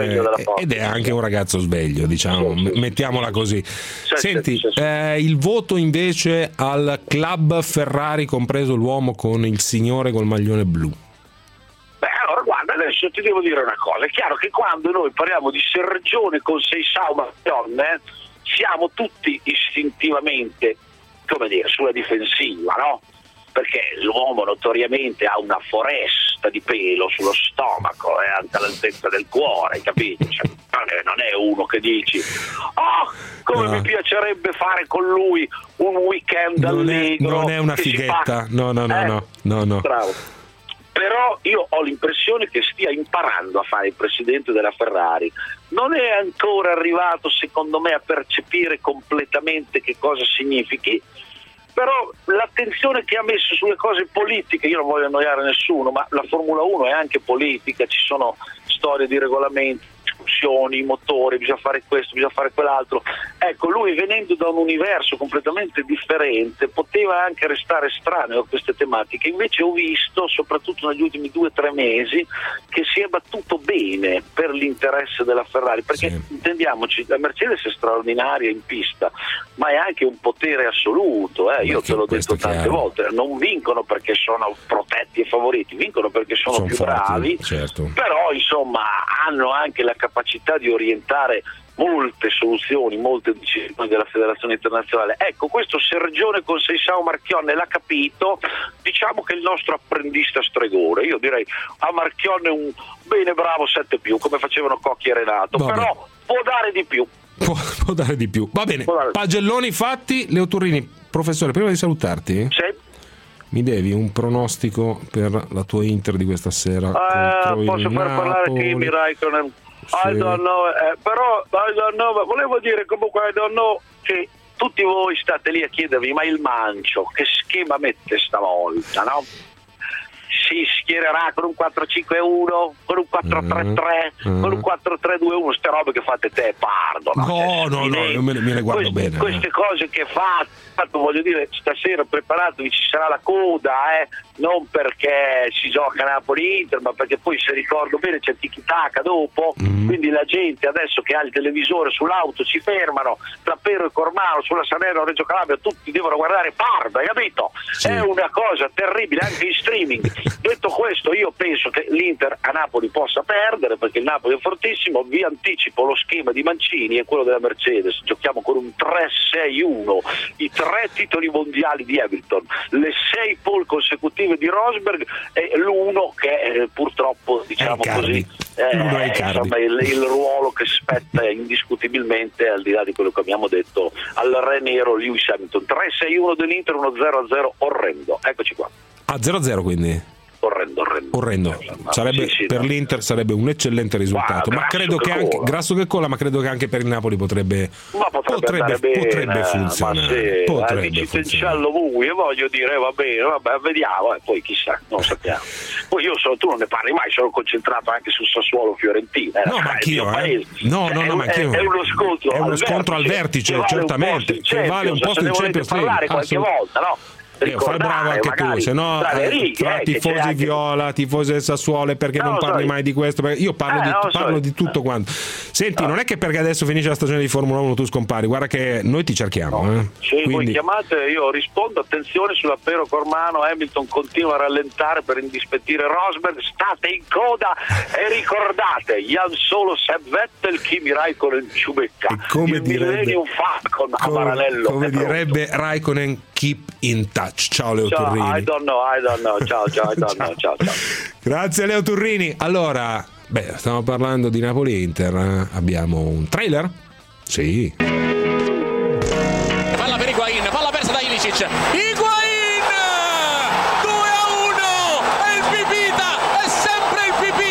ed è anche un ragazzo sveglio, diciamo, sì, sì, mettiamola così. Sì, senti sì, sì. Eh, il voto invece al club Ferrari, compreso l'uomo con il signore col maglione blu. Beh, allora guarda, adesso ti devo dire una cosa, è chiaro che quando noi parliamo di Sergione con sei donne siamo tutti istintivamente, come dire, sulla difensiva, no? Perché l'uomo notoriamente ha una foresta di pelo sullo stomaco e anche all'altezza del cuore, capito? Cioè, non è uno che dici oh, come no. mi piacerebbe fare con lui un weekend non allegro. È, non è una fighetta, fa... no, no, no, eh? no, no, no. Bravo. Però io ho l'impressione che stia imparando a fare il presidente della Ferrari. Non è ancora arrivato, secondo me, a percepire completamente che cosa significhi, però l'attenzione che ha messo sulle cose politiche, io non voglio annoiare nessuno, ma la Formula uno è anche politica, ci sono storie di regolamenti, discussioni, motori, bisogna fare questo, bisogna fare quell'altro. Ecco, lui venendo da un universo completamente differente poteva anche restare estraneo a queste tematiche, invece ho visto, soprattutto negli ultimi due o tre mesi, che si è battuto bene per l'interesse della Ferrari, perché sì. intendiamoci, la Mercedes è straordinaria in pista, ma è anche un potere assoluto, eh. io te l'ho detto tante chiaro. volte, non vincono perché sono protetti e favoriti, vincono perché sono, sono più forti, bravi, certo. però insomma hanno anche la capacità di orientare molte soluzioni, molte decisioni della federazione internazionale. Ecco, questo Sergione Conceição Marchionne l'ha capito, diciamo che è il nostro apprendista stregone. Io direi a Marchionne un bene, bravo, sette più, come facevano Cocchi e Renato. Vabbè. Però può dare di più. Può, può dare di più. Va bene, pagelloni fatti. Leo Turrini, professore, prima di salutarti, sì. mi devi un pronostico per la tua Inter di questa sera. Uh, posso far parlare Kimi Raikkonen? Sì. I don't know, eh, però I don't know, volevo dire comunque I don't know che tutti voi state lì a chiedervi ma il Mancio che schema mette stavolta, no? Si schiererà con un quattro cinque uno, con un quattro tre tre, mm. con un quattro tre due uno, ste robe che fate te, Pardo. No, no, no, no, io me le, me le guardo queste, bene. Queste eh. cose che fate, voglio dire, stasera preparatevi, ci sarà la coda, eh, non perché si gioca Napoli-Inter, ma perché poi, se ricordo bene, c'è tiki-taka dopo, mm. quindi la gente adesso che ha il televisore sull'auto si fermano, tra Pero e Cormano, sulla Salerno-Reggio Calabria, tutti devono guardare Pardo, hai capito? Sì. È una cosa terribile, anche in streaming. Detto questo, io penso che l'Inter a Napoli possa perdere, perché il Napoli è fortissimo. Vi anticipo lo schema di Mancini e quello della Mercedes, giochiamo con un tre sei uno, i tre titoli mondiali di Hamilton, le sei pole consecutive di Rosberg e l'uno che eh, purtroppo, diciamo così, eh, insomma, il, il ruolo che spetta indiscutibilmente, al di là di quello che abbiamo detto, al re nero Lewis Hamilton. Tre sei uno dell'Inter, uno zero a zero orrendo. Eccoci qua. A zero a zero quindi? Orrendo, orrendo. Orrendo. Sarebbe, sì, sì, per no. l'Inter sarebbe un eccellente risultato. Ma, ma credo che, che anche grasso che cola, ma credo che anche per il Napoli potrebbe ma potrebbe, potrebbe, bene, potrebbe funzionare. Ma sì, potrebbe dici il cielo buio, voglio dire, va bene, vabbè, vediamo, eh, poi chissà, non sappiamo. Poi io so, tu non ne parli mai, sono concentrato anche sul Sassuolo Fiorentina. No, ma anch'io, eh. No, no, no, ma anch'io. È uno scontro, è uno al scontro al vertice, vale certamente, che vale un posto in Champions League. Parlare qualche volta, no? Io, fai bravo anche tu, se no eh, tra eh, tifosi viola, tifosi del Sassuolo, perché no, non parli so, mai di questo? Perché io parlo, eh, di, parlo so. di tutto quanto. Senti, no. non è che perché adesso finisce la stagione di Formula uno tu scompari, guarda che noi ti cerchiamo. No. Eh. Se Quindi... voi chiamate io rispondo, attenzione sulla Pero Cormano, Hamilton continua a rallentare per indispettire Rosberg, state in coda e ricordate, Jan Solo, Seb Vettel, Kimi Raikkonen, Ciubecca, il Millennium Falcon a Maranello. Come direbbe Raikkonen, keep in touch. Ciao Leo ciao, Turrini. I don't know, I don't know. Ciao, ciao, I don't know. Ciao, ciao. Grazie Leo Turrini. Allora, beh, stiamo parlando di Napoli-Inter. Eh? Abbiamo un trailer? Sì. Palla per Higuain, palla persa da Ilicic. Higuain! due a uno! È il Pipita! È sempre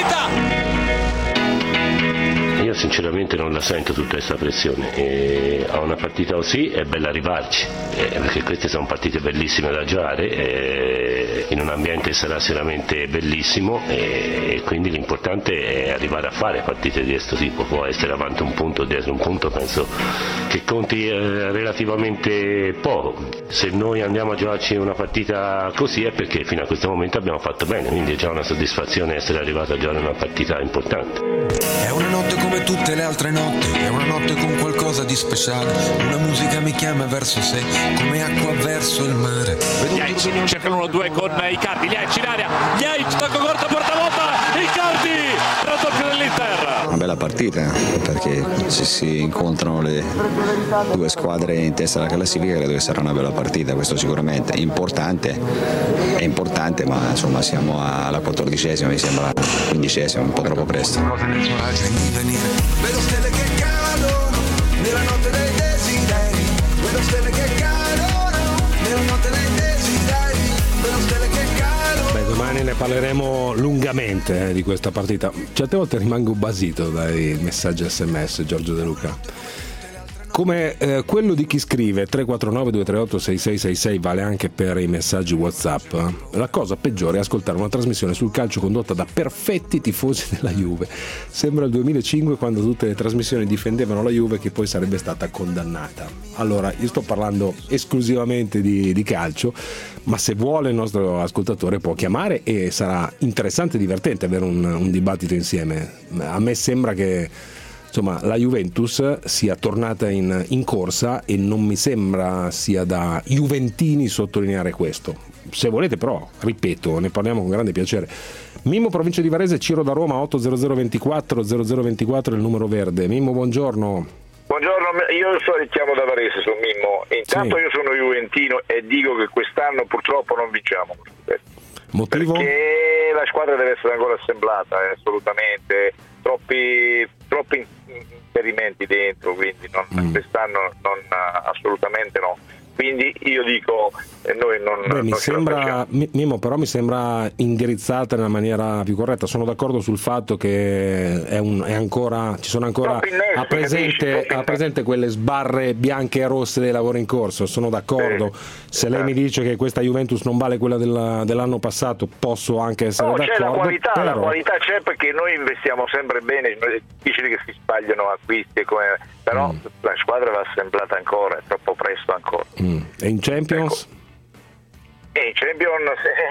il Pipita! Io sinceramente non la sento tutta questa pressione. E a una partita così è bella arrivarci, eh, perché queste sono partite bellissime da giocare, eh, in un ambiente che sarà sicuramente bellissimo, eh, e quindi l'importante è arrivare a fare partite di questo tipo. Può essere avanti un punto o dietro un punto, penso che conti eh, relativamente poco. Se noi andiamo a giocarci una partita così è perché fino a questo momento abbiamo fatto bene, quindi è già una soddisfazione essere arrivato a giocare una partita importante. È una notte come tutte le altre notti, è una notte con qualcosa di speciale, una musica mi chiama verso sé, come acqua verso il mare. Jaic cerca l'uno due con Icardi, Jaic in area, Jaic tocco corto, porta volta, Icardi, raddoppio dell'Inter. Una bella partita, perché se si incontrano le due squadre in testa alla classifica credo che sarà una bella partita, questo sicuramente. Importante, è importante, ma insomma siamo alla quattordicesima, mi sembra quindicesima, un po' troppo presto. Vedo stelle che cadono nella notte dei desideri, vedo stelle che cadono nella notte dei desideri, vedo stelle che cadono. Beh, domani ne parleremo lungamente eh, di questa partita. Certe volte rimango basito dai messaggi sms, Giorgio De Luca. Come eh, quello di chi scrive tre quattro nove due tre otto sei sei sei sei, vale anche per i messaggi WhatsApp. La cosa peggiore è ascoltare una trasmissione sul calcio condotta da perfetti tifosi della Juve. Sembra il duemilacinque, quando tutte le trasmissioni difendevano la Juve, che poi sarebbe stata condannata. Allora, io sto parlando esclusivamente di, di calcio, ma se vuole il nostro ascoltatore può chiamare e sarà interessante e divertente avere un, un dibattito insieme. A me sembra che insomma la Juventus sia tornata in, in corsa, e non mi sembra sia da juventini sottolineare questo. Se volete però, ripeto, ne parliamo con grande piacere. Mimmo, provincia di Varese, Ciro da Roma, otto zero zero ventiquattro zero zero ventiquattro il numero verde. Mimmo, buongiorno. Buongiorno, io so, richiamo da Varese, sono Mimmo. Intanto sì. Io sono juventino e dico che quest'anno purtroppo non vinciamo. Motivo? Perché la squadra deve essere ancora assemblata, eh, assolutamente. Troppi, troppi inserimenti dentro, quindi non, mm. quest'anno non, assolutamente no. Quindi io dico, eh, noi non, Beh, mi non sembra, Mimmo, però mi sembra indirizzata nella maniera più corretta. Sono d'accordo sul fatto che è, un, è ancora, ci sono ancora a presente, a presente quelle sbarre bianche e rosse dei lavori in corso. Sono d'accordo. Eh, Se lei eh. mi dice che questa Juventus non vale quella della, dell'anno passato, posso anche essere no, d'accordo. C'è la qualità, però... la qualità c'è, perché noi investiamo sempre bene. È difficile che si sbagliano acquisti, come... però mm. la squadra va assemblata ancora, è troppo presto ancora. Mm. E in Champions? Ecco. E in Champions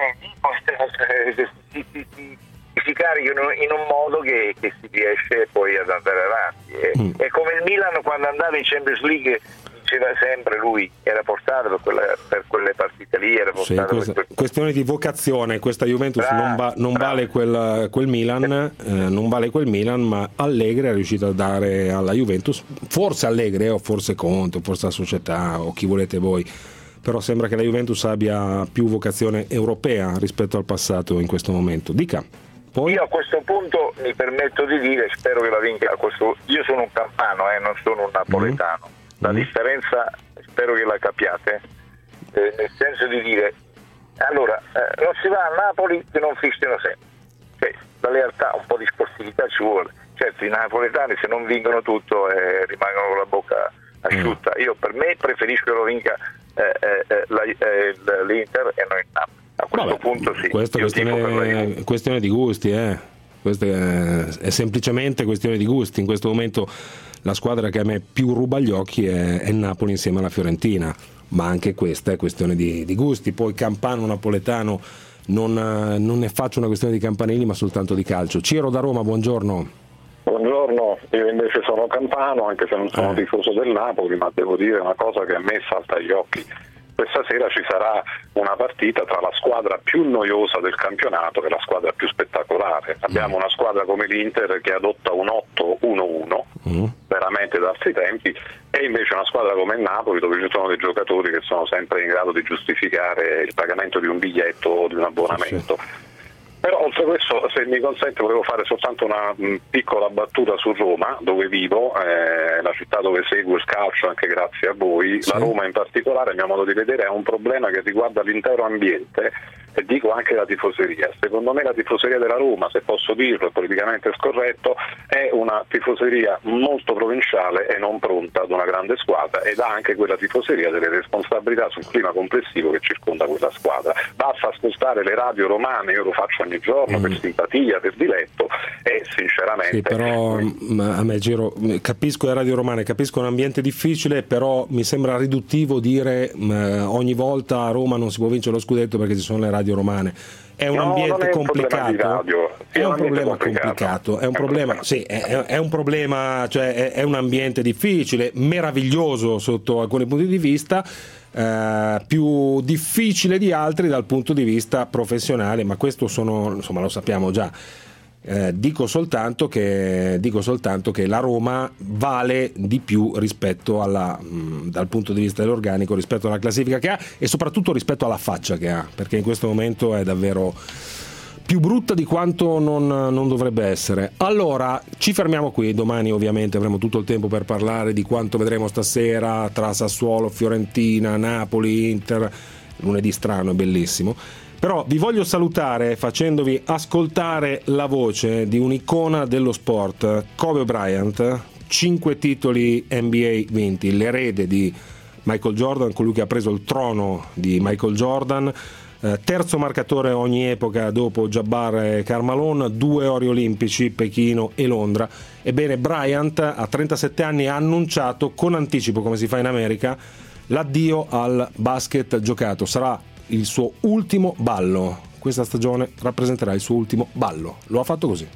eh, si, si, si, si caricano in un modo che, che si riesce poi ad andare avanti. E, mm. È come il Milan quando andava in Champions League, diceva sempre lui, era portato per, quella, per quelle partite lì, era portato sì, questa, per quel... questione di vocazione. Questa Juventus bravo, non, va, non vale quel, quel Milan, eh, non vale quel Milan, ma Allegri è riuscito a dare alla Juventus, forse Allegri o forse Conte, o forse la società o chi volete voi, però sembra che la Juventus abbia più vocazione europea rispetto al passato in questo momento. Dica. Poi... Io a questo punto mi permetto di dire, spero che la vinca a questo... io sono un campano, eh, non sono un napoletano. Mm. La differenza spero che la capiate, eh, nel senso di dire, allora eh, non si va a Napoli che non fischiano sempre, cioè, la lealtà, un po' di sportività ci vuole. Certo, i napoletani se non vincono tutto eh, rimangono con la bocca asciutta. Io per me preferisco che lo vinca eh, eh, la, eh, l'Inter e non il Napoli. A questo Vabbè, punto sì. Questa è questione, questione di gusti, eh. Questa è, è semplicemente questione di gusti. In questo momento la squadra che a me più ruba gli occhi è, è il Napoli insieme alla Fiorentina, ma anche questa è questione di, di gusti. Poi campano, napoletano, non, non ne faccio una questione di campanili ma soltanto di calcio. Ciro da Roma, buongiorno. Buongiorno, io invece sono campano, anche se non sono eh. tifoso del Napoli, ma devo dire una cosa che a me salta agli occhi. Questa sera ci sarà una partita tra la squadra più noiosa del campionato e la squadra più spettacolare. Abbiamo una squadra come l'Inter che adotta un otto uno uno, mm. veramente d'altri tempi, e invece una squadra come il Napoli dove ci sono dei giocatori che sono sempre in grado di giustificare il pagamento di un biglietto o di un abbonamento. Sì. Però oltre a questo, se mi consente, volevo fare soltanto una mh, piccola battuta su Roma, dove vivo, eh, la città dove seguo il calcio anche grazie a voi. Sì. La Roma in particolare, a mio modo di vedere, è un problema che riguarda l'intero ambiente e dico anche la tifoseria. Secondo me la tifoseria della Roma, se posso dirlo, è politicamente scorretto, è una tifoseria molto provinciale e non pronta ad una grande squadra, ed ha anche quella tifoseria delle responsabilità sul clima complessivo che circonda quella squadra. Basta ascoltare le radio romane, io lo faccio ogni giorno mm. per simpatia, per diletto, e sinceramente... Sì, però a me Giro, capisco le radio romane, capisco un ambiente difficile, però mi sembra riduttivo dire mh, ogni volta a Roma non si può vincere lo scudetto perché ci sono le radio romane. È un no, ambiente è complicato, un è un problema complicato, è un problema, sì, è, è un problema, cioè è, è un ambiente difficile, meraviglioso sotto alcuni punti di vista, eh, più difficile di altri dal punto di vista professionale, ma questo sono, insomma, lo sappiamo già. Eh, dico soltanto che dico soltanto che la Roma vale di più rispetto alla mh, dal punto di vista dell'organico, rispetto alla classifica che ha e soprattutto rispetto alla faccia che ha, perché in questo momento è davvero più brutta di quanto non, non dovrebbe essere. Allora ci fermiamo qui, domani ovviamente avremo tutto il tempo per parlare di quanto vedremo stasera tra Sassuolo, Fiorentina, Napoli, Inter. Lunedì strano e bellissimo. Però vi voglio salutare facendovi ascoltare la voce di un'icona dello sport, Kobe Bryant, cinque titoli N B A vinti, l'erede di Michael Jordan, colui che ha preso il trono di Michael Jordan, eh, terzo marcatore ogni epoca dopo Jabbar e Karl Malone, due ori olimpici, Pechino e Londra. Ebbene, Bryant a trentasette anni ha annunciato con anticipo, come si fa in America, l'addio al basket giocato. Sarà il suo ultimo ballo, questa stagione rappresenterà il suo ultimo ballo, lo ha fatto così.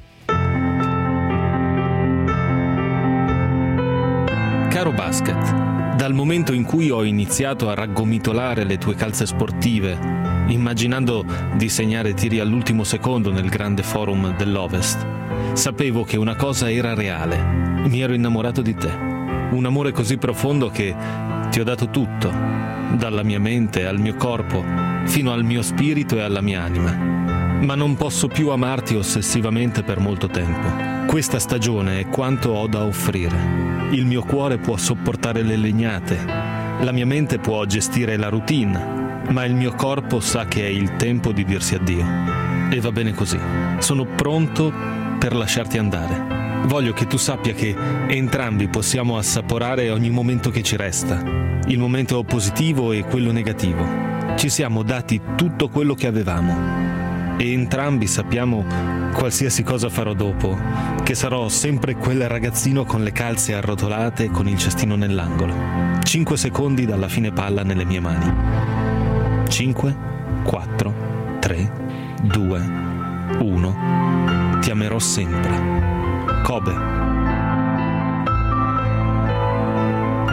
Caro basket, dal momento in cui ho iniziato a raggomitolare le tue calze sportive immaginando di segnare tiri all'ultimo secondo nel grande forum dell'Ovest. Sapevo che una cosa era reale. Mi ero innamorato di te. Un amore così profondo che ti ho dato tutto, dalla mia mente al mio corpo, fino al mio spirito e alla mia anima. Ma non posso più amarti ossessivamente per molto tempo. Questa stagione è quanto ho da offrire. Il mio cuore può sopportare le legnate, la mia mente può gestire la routine, ma il mio corpo sa che è il tempo di dirsi addio. E va bene così. Sono pronto per lasciarti andare. Voglio che tu sappia che entrambi possiamo assaporare ogni momento che ci resta, il momento positivo e quello negativo. Ci siamo dati tutto quello che avevamo. E entrambi sappiamo, qualsiasi cosa farò dopo, che sarò sempre quel ragazzino con le calze arrotolate e con il cestino nell'angolo. Cinque secondi dalla fine palla nelle mie mani. Cinque, quattro, tre, due, uno. Ti amerò sempre. Kobe.